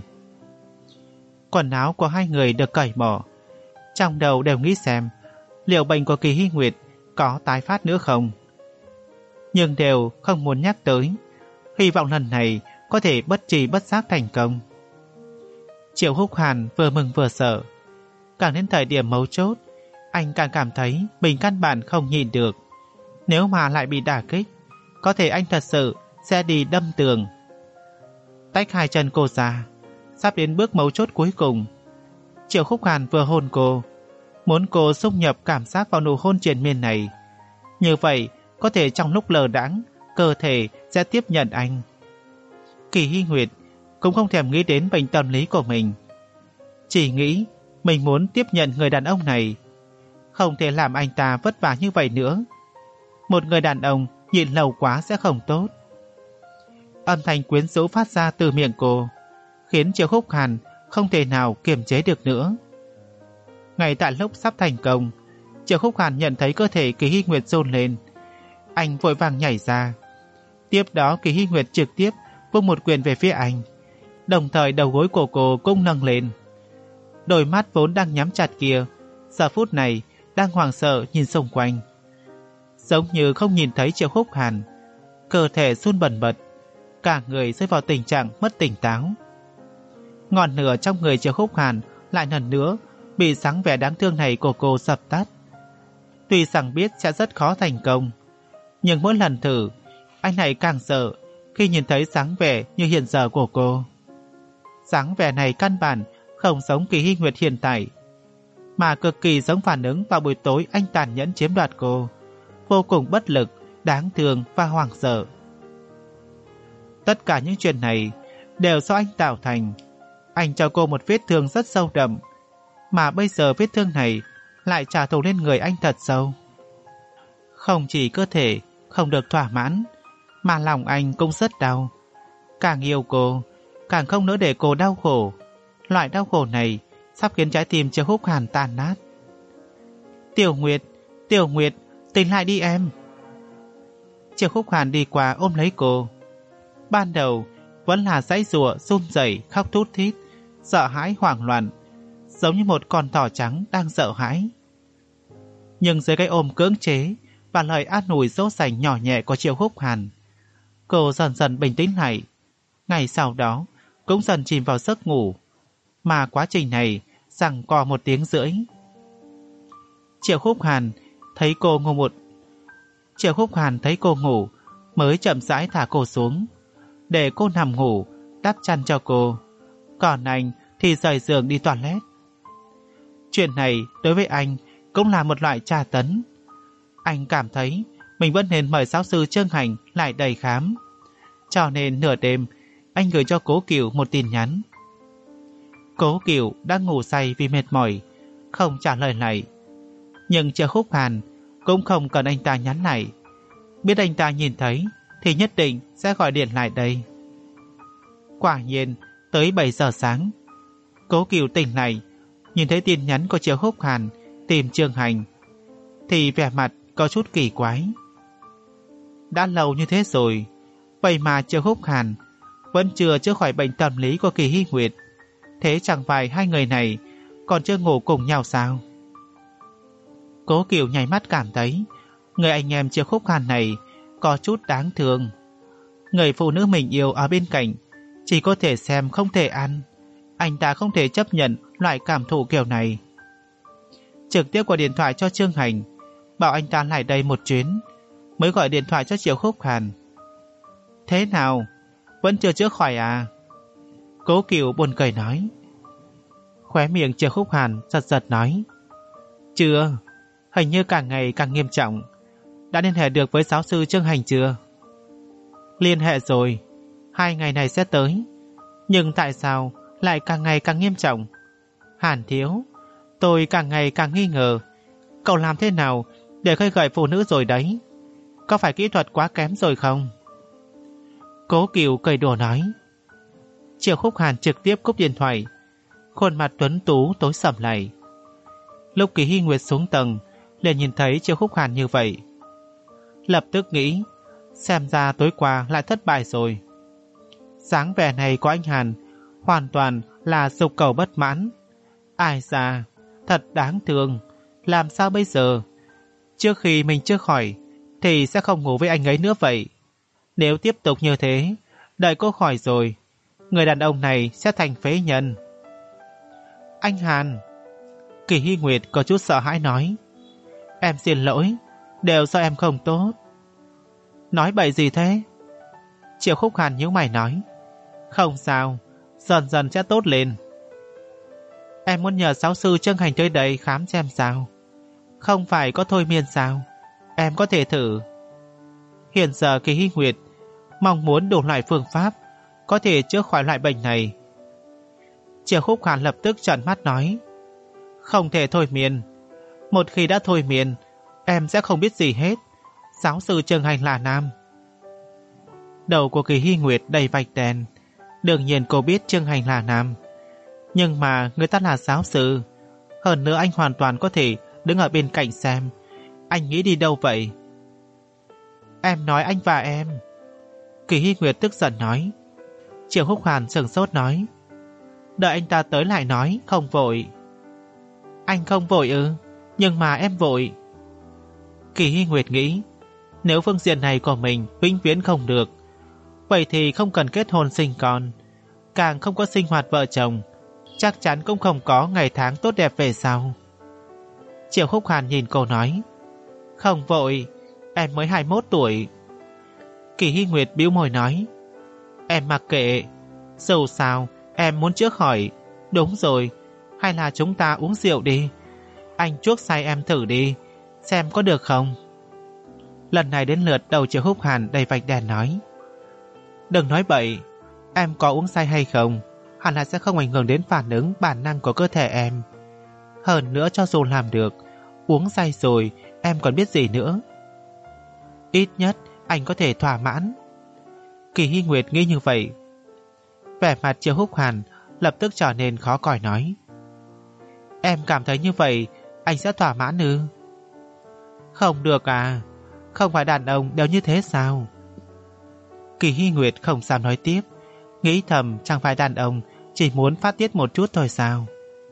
Quần áo của hai người được cởi bỏ, trong đầu đều nghĩ xem liệu bệnh của Kỳ Hy Nguyệt có tái phát nữa không, nhưng đều không muốn nhắc tới. Hy vọng lần này có thể bất trì bất giác thành công. Triệu Khúc Hàn vừa mừng vừa sợ. Càng đến thời điểm mấu chốt, anh càng cảm thấy mình căn bản không nhịn được. Nếu mà lại bị đả kích, có thể anh thật sự sẽ đi đâm tường. Tách hai chân cô ra, sắp đến bước mấu chốt cuối cùng. Triệu Khúc Hàn vừa hôn cô, muốn cô xúc nhập cảm giác vào nụ hôn triền miên này. Như vậy, có thể trong lúc lờ đãng, cơ thể sẽ tiếp nhận anh. Kỳ Hy Nguyệt cũng không thèm nghĩ đến bệnh tâm lý của mình, chỉ nghĩ mình muốn tiếp nhận người đàn ông này, không thể làm anh ta vất vả như vậy nữa. Một người đàn ông nhịn lâu quá sẽ không tốt. Âm thanh quyến rũ phát ra từ miệng cô, khiến Triệu Khúc Hàn không thể nào kiềm chế được nữa. Ngay tại lúc sắp thành công, Triệu Khúc Hàn nhận thấy cơ thể Kỳ Hy Nguyệt run lên. Anh vội vàng nhảy ra. Tiếp đó Kỳ Hy Nguyệt trực tiếp vung một quyền về phía anh, đồng thời đầu gối của cô cũng nâng lên. Đôi mắt vốn đang nhắm chặt kia giờ phút này đang hoảng sợ nhìn xung quanh, giống như không nhìn thấy Triệu Khúc Hàn. Cơ thể run bần bật, cả người rơi vào tình trạng mất tỉnh táo. Ngọn lửa trong người Triệu Khúc Hàn lại lần nữa bị dáng vẻ đáng thương này của cô dập tắt. Tuy rằng biết sẽ rất khó thành công, nhưng mỗi lần thử, anh này càng sợ khi nhìn thấy dáng vẻ như hiện giờ của cô. Dáng vẻ này căn bản không giống Kỳ Hy Nguyệt hiện tại, mà cực kỳ giống phản ứng vào buổi tối anh tàn nhẫn chiếm đoạt cô, vô cùng bất lực, đáng thương và hoảng sợ. Tất cả những chuyện này đều do anh tạo thành. Anh cho cô một vết thương rất sâu đậm, mà bây giờ vết thương này lại trả thù lên người anh thật sâu. Không chỉ cơ thể không được thỏa mãn, mà lòng anh cũng rất đau. Càng yêu cô, càng không nỡ để cô đau khổ. Loại đau khổ này sắp khiến trái tim Triệu Khúc Hàn tan nát. Tiểu Nguyệt, Tiểu Nguyệt, tỉnh lại đi em. Triệu Khúc Hàn đi qua ôm lấy cô. Ban đầu vẫn là giãy giụa, run rẩy, khóc thút thít, sợ hãi hoảng loạn, giống như một con thỏ trắng đang sợ hãi. Nhưng dưới cái ôm cưỡng chế và lời an ủi dỗ dành nhỏ nhẹ của Triệu Khúc Hàn, cô dần dần bình tĩnh lại. Ngày sau đó cũng dần chìm vào giấc ngủ, mà quá trình này giằng co một tiếng rưỡi. Triệu Khúc Hàn thấy cô ngủ một Triệu Khúc Hàn thấy cô ngủ mới chậm rãi thả cô xuống, để cô nằm ngủ, đắp chăn cho cô. Còn anh thì rời giường đi toilet. Chuyện này đối với anh cũng là một loại tra tấn. Anh cảm thấy mình vẫn nên mời giáo sư Trương Hành lại đây khám. Cho nên nửa đêm anh gửi cho Cố Cửu một tin nhắn. Cố Cửu đang ngủ say vì mệt mỏi, không trả lời lại. Nhưng Triệu Khúc Hàn cũng không cần anh ta nhắn lại, biết anh ta nhìn thấy thì nhất định sẽ gọi điện lại đây. Quả nhiên tới bảy giờ sáng, Cố Cửu tỉnh lại, nhìn thấy tin nhắn của Triệu Khúc Hàn tìm Trương Hành thì vẻ mặt có chút kỳ quái. Đã lâu như thế rồi, vậy mà Triệu Khúc Hàn vẫn chưa chữa khỏi bệnh tâm lý của Kỳ Hy Nguyệt. Thế chẳng phải hai người này còn chưa ngủ cùng nhau sao? Cố Cửu nháy mắt cảm thấy người anh em Triệu Khúc Hàn này có chút đáng thương. Người phụ nữ mình yêu ở bên cạnh chỉ có thể xem không thể ăn. Anh ta không thể chấp nhận loại cảm thụ kiểu này. Trực tiếp gọi điện thoại cho Trương Hành, bảo anh ta lại đây một chuyến, mới gọi điện thoại cho Triệu Khúc Hàn. Thế nào? Vẫn chưa chữa khỏi à? Cố Cửu buồn cười nói. Khóe miệng Triệu Khúc Hàn giật giật nói. Chưa, hình như càng ngày càng nghiêm trọng. Đã liên hệ được với giáo sư Trương Hành chưa? Liên hệ rồi, hai ngày này sẽ tới. Nhưng tại sao lại càng ngày càng nghiêm trọng? Hàn thiếu, tôi càng ngày càng nghi ngờ. Cậu làm thế nào để khơi gợi phụ nữ rồi đấy? Có phải kỹ thuật quá kém rồi không? Cố Cửu cười đùa nói. Triệu Khúc Hàn trực tiếp cúp điện thoại, khuôn mặt tuấn tú tối sầm lại. Lúc Kỳ Hy Nguyệt xuống tầng liền nhìn thấy Triệu Khúc Hàn như vậy, lập tức nghĩ xem ra tối qua lại thất bại rồi. Dáng vẻ này của anh Hàn hoàn toàn là dục cầu bất mãn. Ai da, thật đáng thương. Làm sao bây giờ? Trước khi mình chưa khỏi thì sẽ không ngủ với anh ấy nữa vậy. Nếu tiếp tục như thế, đợi cô khỏi rồi, người đàn ông này sẽ thành phế nhân. Anh Hàn, Kỳ Hy Nguyệt có chút sợ hãi nói. Em xin lỗi, đều do em không tốt. Nói bậy gì thế? Triệu Khúc Hàn nhíu mày nói. Không sao, dần dần sẽ tốt lên. Em muốn nhờ giáo sư Trương Hành tới đây khám xem sao. Không phải có thôi miên sao? Em có thể thử. Hiện giờ Kỳ Hy Nguyệt mong muốn đủ loại phương pháp có thể chữa khỏi loại bệnh này. Triệu Khúc Hàn lập tức trợn mắt nói. Không thể thôi miên. Một khi đã thôi miên, em sẽ không biết gì hết. Giáo sư Trương Hành là nam. Đầu của Kỳ Hy Nguyệt đầy vạch đèn. Đương nhiên cô biết Trương Hành là nam, nhưng mà người ta là giáo sư. Hơn nữa anh hoàn toàn có thể đứng ở bên cạnh xem. Anh nghĩ đi đâu vậy? Em nói anh và em. Kỳ Hy Nguyệt tức giận nói. Triệu Khúc Hàn sửng sốt nói. Đợi anh ta tới lại nói, không vội. Anh không vội ư? Nhưng mà em vội. Kỳ Hy Nguyệt nghĩ, nếu phương diện này của mình vĩnh viễn không được, vậy thì không cần kết hôn sinh con, càng không có sinh hoạt vợ chồng, chắc chắn cũng không có ngày tháng tốt đẹp về sau. Triệu Khúc Hàn nhìn cô nói. Không vội, em mới hai mươi mốt tuổi. Kỳ Hy Nguyệt bĩu môi nói. Em mặc kệ, dù sao em muốn chữa khỏi. Đúng rồi, hay là chúng ta uống rượu đi. Anh chuốc say em thử đi, xem có được không. Lần này đến lượt đầu Triệu Khúc Hàn đầy vạch đèn nói. Đừng nói bậy, em có uống say hay không hẳn là sẽ không ảnh hưởng đến phản ứng bản năng của cơ thể em. Hơn nữa cho dù làm được, uống say rồi em còn biết gì nữa. Ít nhất anh có thể thỏa mãn. Kỳ Hy Nguyệt nghĩ như vậy. Vẻ mặt Triệu Khúc Hàn lập tức trở nên khó coi nói. Em cảm thấy như vậy anh sẽ thỏa mãn ư? Không được à, không phải đàn ông đều như thế sao? Kỳ Hy Nguyệt không dám nói tiếp, nghĩ thầm chẳng phải đàn ông chỉ muốn phát tiết một chút thôi sao?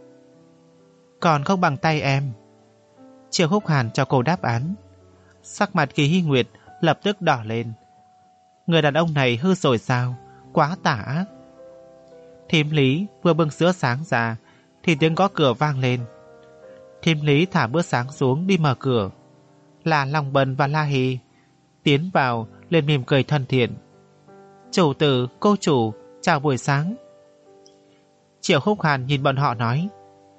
Còn không bằng tay em. Triệu Khúc Hàn cho cô đáp án. Sắc mặt Kỳ Hy Nguyệt lập tức đỏ lên. Người đàn ông này hư rồi sao? Quá tà ác. Thím Lý vừa bưng sữa sáng ra thì tiếng gõ cửa vang lên. Thím Lý thả bữa sáng xuống đi mở cửa. Là Long Bân và La Hì tiến vào lên mỉm cười thân thiện. Chủ tử, cô chủ, chào buổi sáng. Triệu Khúc Hàn nhìn bọn họ nói.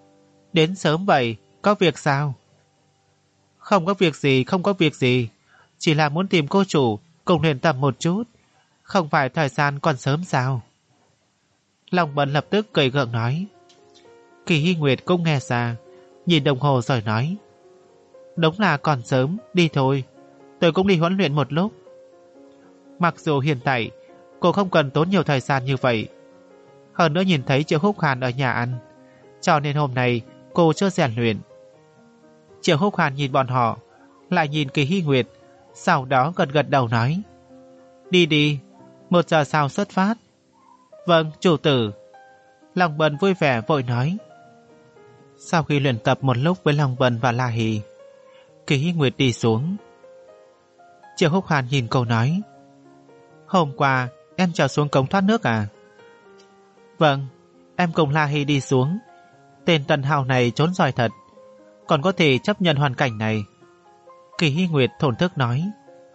Đến sớm vậy, có việc sao? Không có việc gì, không có việc gì. Chỉ là muốn tìm cô chủ cùng luyện tập một chút. Không phải thời gian còn sớm sao? Long Bân lập tức cười gượng nói. Kỳ Hy Nguyệt cũng nghe ra, nhìn đồng hồ rồi nói. Đúng là còn sớm, đi thôi. Tôi cũng đi huấn luyện một lúc. Mặc dù hiện tại cô không cần tốn nhiều thời gian như vậy, hơn nữa nhìn thấy Triệu Húc Hàn ở nhà ăn, cho nên hôm nay cô chưa rèn luyện. Triệu Húc Hàn nhìn bọn họ, lại nhìn Kỳ Hy Nguyệt, sau đó gật gật đầu nói. Đi đi, một giờ sau xuất phát. Vâng, chủ tử. Long Bân vui vẻ vội nói. Sau khi luyện tập một lúc với Long Bân và La Hì, Kỳ Hy Nguyệt đi xuống. Triệu Húc Hàn nhìn cô nói. Hôm qua em trèo xuống cống thoát nước à? Vâng, em cùng La Hì đi xuống. Tên Tần Hào này trốn giỏi thật, còn có thể chấp nhận hoàn cảnh này. Kỳ Hy Nguyệt thổn thức nói.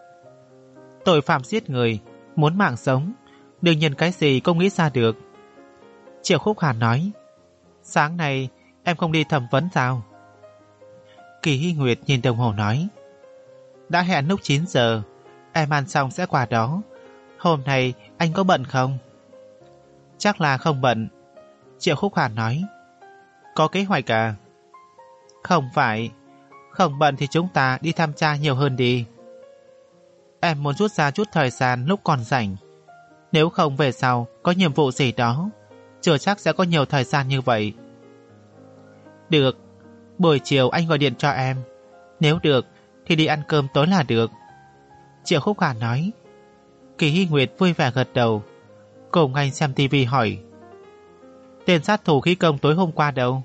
Tội phạm giết người, muốn mạng sống, đương nhiên cái gì cũng nghĩ ra được. Triệu Húc Hàn nói. Sáng nay em không đi thẩm vấn sao? Kỳ Hy Nguyệt nhìn đồng hồ nói. Đã hẹn lúc chín giờ, em ăn xong sẽ qua đó. Hôm nay anh có bận không? Chắc là không bận. Triệu Húc Hàn nói. Có kế hoạch à? Không phải. Không bận thì chúng ta đi tham gia nhiều hơn đi. Em muốn rút ra chút thời gian lúc còn rảnh. Nếu không về sau có nhiệm vụ gì đó, chưa chắc sẽ có nhiều thời gian như vậy. Được, buổi chiều anh gọi điện cho em. Nếu được thì đi ăn cơm tối là được. Triệu Húc Hàn nói. Kỳ Hy Nguyệt vui vẻ gật đầu, cùng anh xem tivi hỏi. Tên sát thủ khí công tối hôm qua đâu?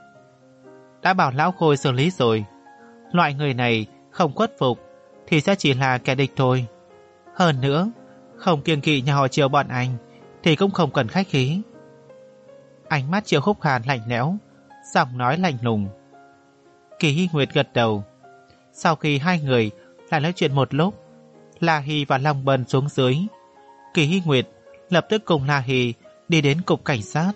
Đã bảo lão Khôi xử lý rồi. Loại người này không khuất phục thì sẽ chỉ là kẻ địch thôi. Hơn nữa, không kiêng kỵ nhà họ Triệu bọn anh thì cũng không cần khách khí. Ánh mắt Triệu Húc Hàn lạnh lẽo, giọng nói lạnh lùng. Kỳ Hy Nguyệt gật đầu. Sau khi hai người lại nói chuyện một lúc, La Hì và Long Bân xuống dưới. Kỳ Hy Nguyệt lập tức cùng La Hì đi đến cục cảnh sát.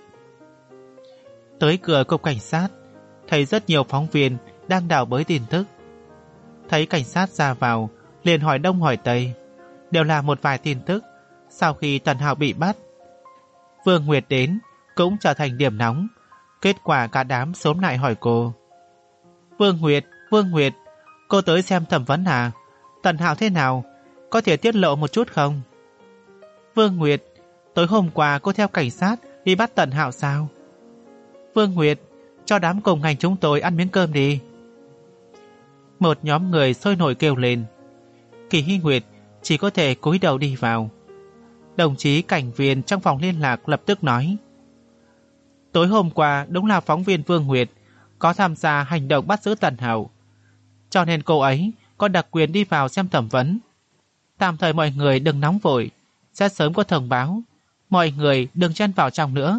Tới cửa cục cảnh sát, thấy rất nhiều phóng viên đang đào bới tin tức. Thấy cảnh sát ra vào, liền hỏi đông hỏi tây, đều là một vài tin tức sau khi Tần Hạo bị bắt. Vương Nguyệt đến cũng trở thành điểm nóng. Kết quả cả đám xúm lại hỏi cô. Vương Nguyệt, Vương Nguyệt, cô tới xem thẩm vấn à? Tần Hạo thế nào? Có thể tiết lộ một chút không? Vương Nguyệt, tối hôm qua cô theo cảnh sát đi bắt Tần Hạo sao? Vương Nguyệt, cho đám cùng ngành chúng tôi ăn miếng cơm đi. Một nhóm người sôi nổi kêu lên. Kỳ Hy Nguyệt chỉ có thể cúi đầu đi vào. Đồng chí cảnh viên trong phòng liên lạc lập tức nói. Tối hôm qua đúng là phóng viên Vương Nguyệt có tham gia hành động bắt giữ Tần Hạo, cho nên cô ấy có đặc quyền đi vào xem thẩm vấn. Tạm thời mọi người đừng nóng vội, sẽ sớm có thông báo. Mọi người đừng chen vào trong nữa.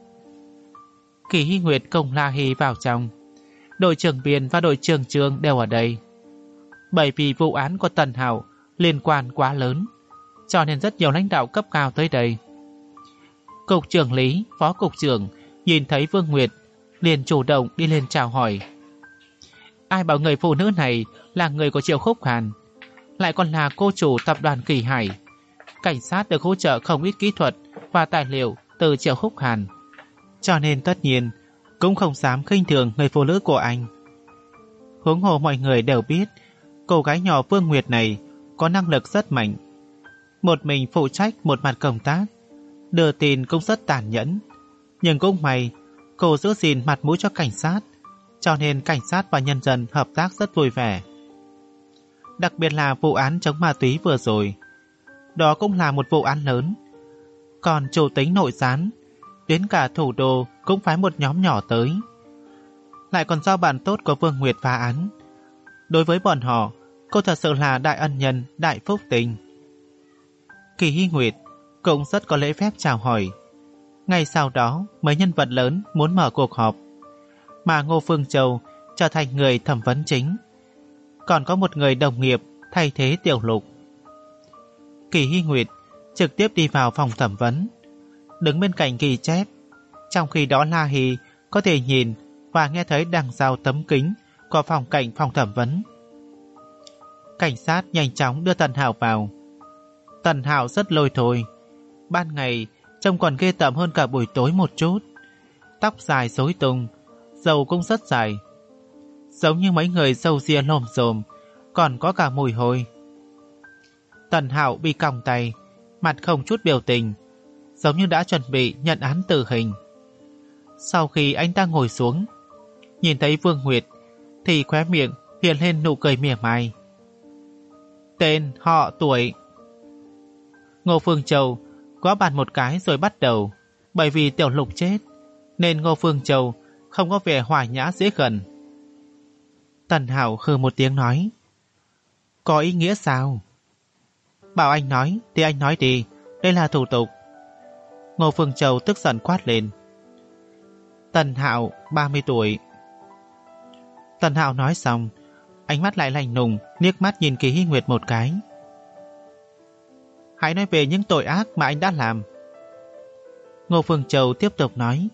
Kỳ Hy Nguyệt cùng La Hì vào trong. Đội trưởng Biên và đội trưởng Trương đều ở đây. Bởi vì vụ án của Tần Hạo liên quan quá lớn, cho nên rất nhiều lãnh đạo cấp cao tới đây. Cục trưởng Lý, phó cục trưởng nhìn thấy Vương Nguyệt liền chủ động đi lên chào hỏi. Ai bảo người phụ nữ này là người của Triệu Húc Hàn, lại còn là cô chủ tập đoàn Kỳ Hải. Cảnh sát được hỗ trợ không ít kỹ thuật và tài liệu từ Triệu Húc Hàn, cho nên tất nhiên cũng không dám khinh thường người phụ nữ của anh. Huống hồ mọi người đều biết cô gái nhỏ Vương Nguyệt này có năng lực rất mạnh. Một mình phụ trách một mặt công tác, đưa tin cũng rất tàn nhẫn. Nhưng cũng may cô giữ gìn mặt mũi cho cảnh sát, cho nên cảnh sát và nhân dân hợp tác rất vui vẻ. Đặc biệt là vụ án chống ma túy vừa rồi, đó cũng là một vụ án lớn. Còn chủ tính nội gián, đến cả thủ đô cũng phái một nhóm nhỏ tới, lại còn do bạn tốt của Vương Nguyệt phá án. Đối với bọn họ, cô thật sự là đại ân nhân, đại phúc tình. Kỳ Hy Nguyệt cũng rất có lễ phép chào hỏi. Ngay sau đó mấy nhân vật lớn muốn mở cuộc họp, mà Ngô Phương Châu trở thành người thẩm vấn chính, còn có một người đồng nghiệp thay thế Tiểu Lục. Kỳ Hy Nguyệt trực tiếp đi vào phòng thẩm vấn, đứng bên cạnh ghi chép. Trong khi đó La Hì có thể nhìn và nghe thấy đằng sau tấm kính của phòng cạnh phòng thẩm vấn. Cảnh sát nhanh chóng đưa Tần Hạo vào. Tần Hạo rất lôi thôi. Ban ngày trông còn ghê tởm hơn cả buổi tối một chút. Tóc dài rối tung, râu cũng rất dài, giống như mấy người râu ria lồm xồm, còn có cả mùi hôi. Tần Hạo bị còng tay, mặt không chút biểu tình, giống như đã chuẩn bị nhận án tử hình. Sau khi anh ta ngồi xuống, nhìn thấy Vương Nguyệt thì khóe miệng hiện lên nụ cười mỉa mai. Tên, họ, tuổi. Ngô Phương Châu gõ bàn một cái rồi bắt đầu. Bởi vì Tiểu Lục chết nên Ngô Phương Châu không có vẻ hòa nhã dễ gần. Tần Hạo hừ một tiếng nói: Có ý nghĩa sao? Bảo anh nói thì anh nói đi, đây là thủ tục. Ngô Phương Châu tức giận quát lên. Tần Hạo, ba mươi tuổi. Tần Hạo nói xong, ánh mắt lại lạnh lùng, liếc mắt nhìn Kỳ Hy Nguyệt một cái. Hãy nói về những tội ác mà anh đã làm. Ngô Phương Châu tiếp tục nói.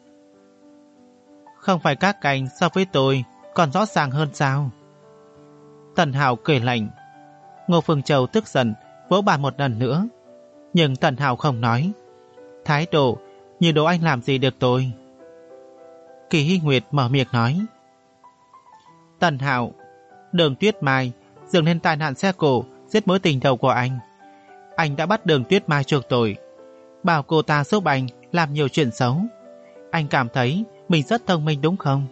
Không phải các anh so với tôi còn rõ ràng hơn sao? Tần Hạo cười lạnh. Ngô Phương Châu tức giận vỗ bàn một lần nữa, nhưng Tần Hạo không nói. Thái độ như đố anh làm gì được tôi. Kỳ Hy Nguyệt mở miệng nói. Tần Hạo, Đường Tuyết Mai dựng lên tai nạn xe cộ giết mối tình đầu của anh. Anh đã bắt Đường Tuyết Mai chuộc tội, bảo cô ta giúp anh làm nhiều chuyện xấu. Anh cảm thấy mình rất thông minh đúng không?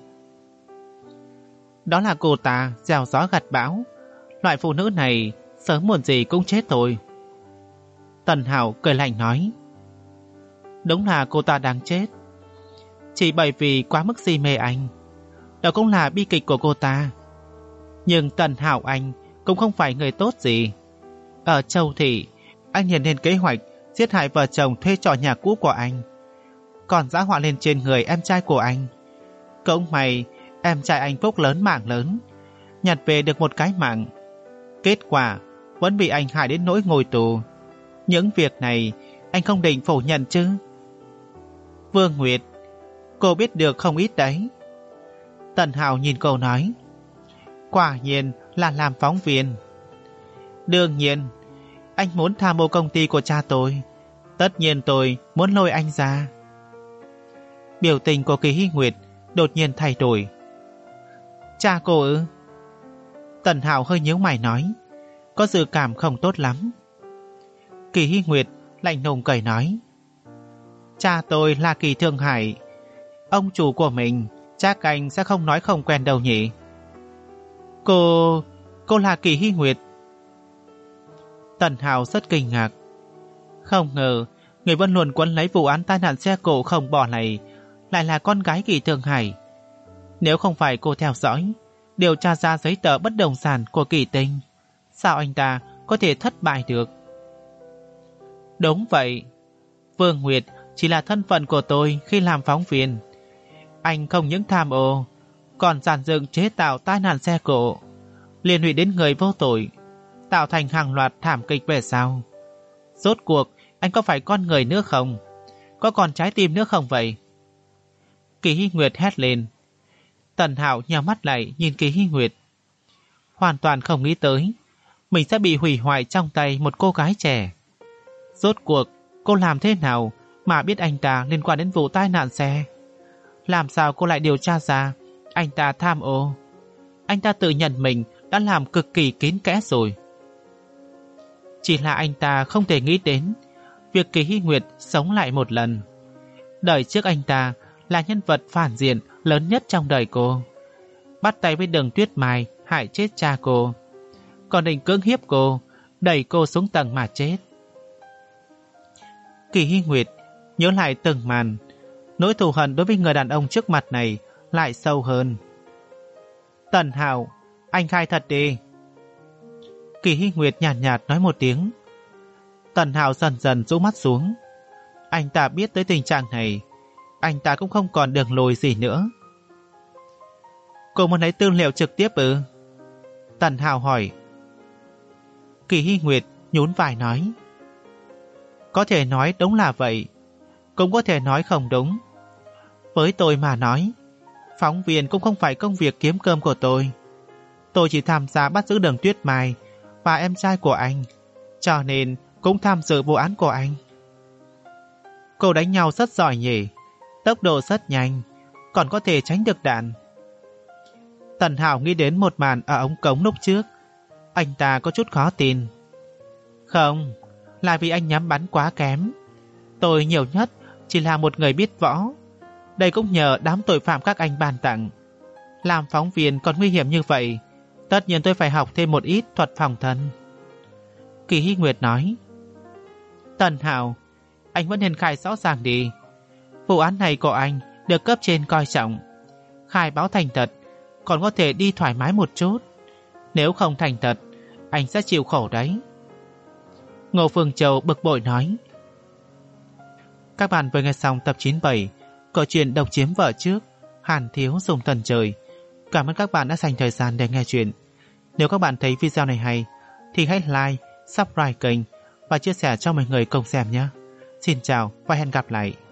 Đó là cô ta gieo gió gặt bão. Loại phụ nữ này sớm muộn gì cũng chết thôi. Tần Hạo cười lạnh nói. Đúng là cô ta đáng chết, chỉ bởi vì quá mức si mê anh. Đó cũng là bi kịch của cô ta. Nhưng Tần Hạo anh cũng không phải người tốt gì. Ở Châu Thị, anh hiện lên kế hoạch giết hại vợ chồng thuê trọ nhà cũ của anh, còn dã họa lên trên người em trai của anh. Cũng may em trai anh phúc lớn mạng lớn, nhặt về được một cái mạng. Kết quả vẫn bị anh hại đến nỗi ngồi tù. Những việc này anh không định phủ nhận chứ? Vương Nguyệt, cô biết được không ít đấy. Tần Hạo nhìn cô nói. Quả nhiên là làm phóng viên. Đương nhiên, anh muốn tham mô công ty của cha tôi. Tất nhiên tôi muốn lôi anh ra. Biểu tình của Kỳ Hy Nguyệt đột nhiên thay đổi. Cha cô ư? Tần Hạo hơi nhíu mày nói, có dự cảm không tốt lắm. Kỳ Hy Nguyệt lạnh lùng cười nói. Cha tôi là Kỳ Thương Hải, ông chủ của mình, chắc anh sẽ không nói không quen đâu nhỉ? Cô... cô là Kỳ Hy Nguyệt. Tần Hạo rất kinh ngạc. Không ngờ người vẫn luôn quấn lấy vụ án tai nạn xe cộ không bỏ này lại là con gái Kỳ Thương Hải. Nếu không phải cô theo dõi, điều tra ra giấy tờ bất động sản của Kỳ Tinh, sao anh ta có thể thất bại được? Đúng vậy, Vương Nguyệt chỉ là thân phận của tôi khi làm phóng viên. Anh không những tham ô, còn dàn dựng chế tạo tai nạn xe cộ, liên lụy đến người vô tội, tạo thành hàng loạt thảm kịch về sau. Rốt cuộc anh có phải con người nữa không? Có còn trái tim nữa không vậy? Kỳ Hy Nguyệt hét lên. Tần Hạo nhào mắt lại nhìn Kỳ Hy Nguyệt, hoàn toàn không nghĩ tới mình sẽ bị hủy hoại trong tay một cô gái trẻ. Rốt cuộc cô làm thế nào mà biết anh ta liên quan đến vụ tai nạn xe? Làm sao cô lại điều tra ra anh ta tham ô? Anh ta tự nhận mình đã làm cực kỳ kín kẽ rồi. Chỉ là anh ta không thể nghĩ đến việc Kỳ Hy Nguyệt sống lại một lần. Đời trước anh ta là nhân vật phản diện lớn nhất trong đời cô, bắt tay với Đường Tuyết Mai hại chết cha cô, còn định cưỡng hiếp cô, đẩy cô xuống tầng mà chết. Kỳ Hy Nguyệt nhớ lại từng màn, nỗi thù hận đối với người đàn ông trước mặt này lại sâu hơn. Tần Hạo, anh khai thật đi. Kỳ Hy Nguyệt nhàn nhạt, nhạt nói một tiếng. Tần Hạo dần dần rũ mắt xuống. Anh ta biết tới tình trạng này, anh ta cũng không còn đường lùi gì nữa. Cô muốn lấy tư liệu trực tiếp ư? Tần Hạo hỏi. Kỳ Hy Nguyệt nhún vai nói. Có thể nói đúng là vậy, cũng có thể nói không đúng. Với tôi mà nói, phóng viên cũng không phải công việc kiếm cơm của tôi. Tôi chỉ tham gia bắt giữ Đường Tuyết Mai và em trai của anh, cho nên cũng tham dự vụ án của anh. Cô đánh nhau rất giỏi nhỉ, tốc độ rất nhanh, còn có thể tránh được đạn. Tần Hạo nghĩ đến một màn ở ống cống lúc trước, anh ta có chút khó tin. Không, là vì anh nhắm bắn quá kém. Tôi nhiều nhất chỉ là một người biết võ. Đây cũng nhờ đám tội phạm các anh ban tặng. Làm phóng viên còn nguy hiểm như vậy, tất nhiên tôi phải học thêm một ít thuật phòng thân. Kỳ Hy Nguyệt nói. Tần Hạo, anh vẫn nên khai rõ ràng đi. Vụ án này của anh được cấp trên coi trọng. Khai báo thành thật, còn có thể đi thoải mái một chút. Nếu không thành thật, anh sẽ chịu khổ đấy. Ngô Phương Châu bực bội nói. Các bạn vừa nghe xong tập chín mươi bảy câu chuyện Độc Chiếm Vợ Trước, Hàn Thiếu Dùng Thần Trời. Cảm ơn các bạn đã dành thời gian để nghe chuyện. Nếu các bạn thấy video này hay thì hãy like, subscribe kênh và chia sẻ cho mọi người cùng xem nhé. Xin chào và hẹn gặp lại.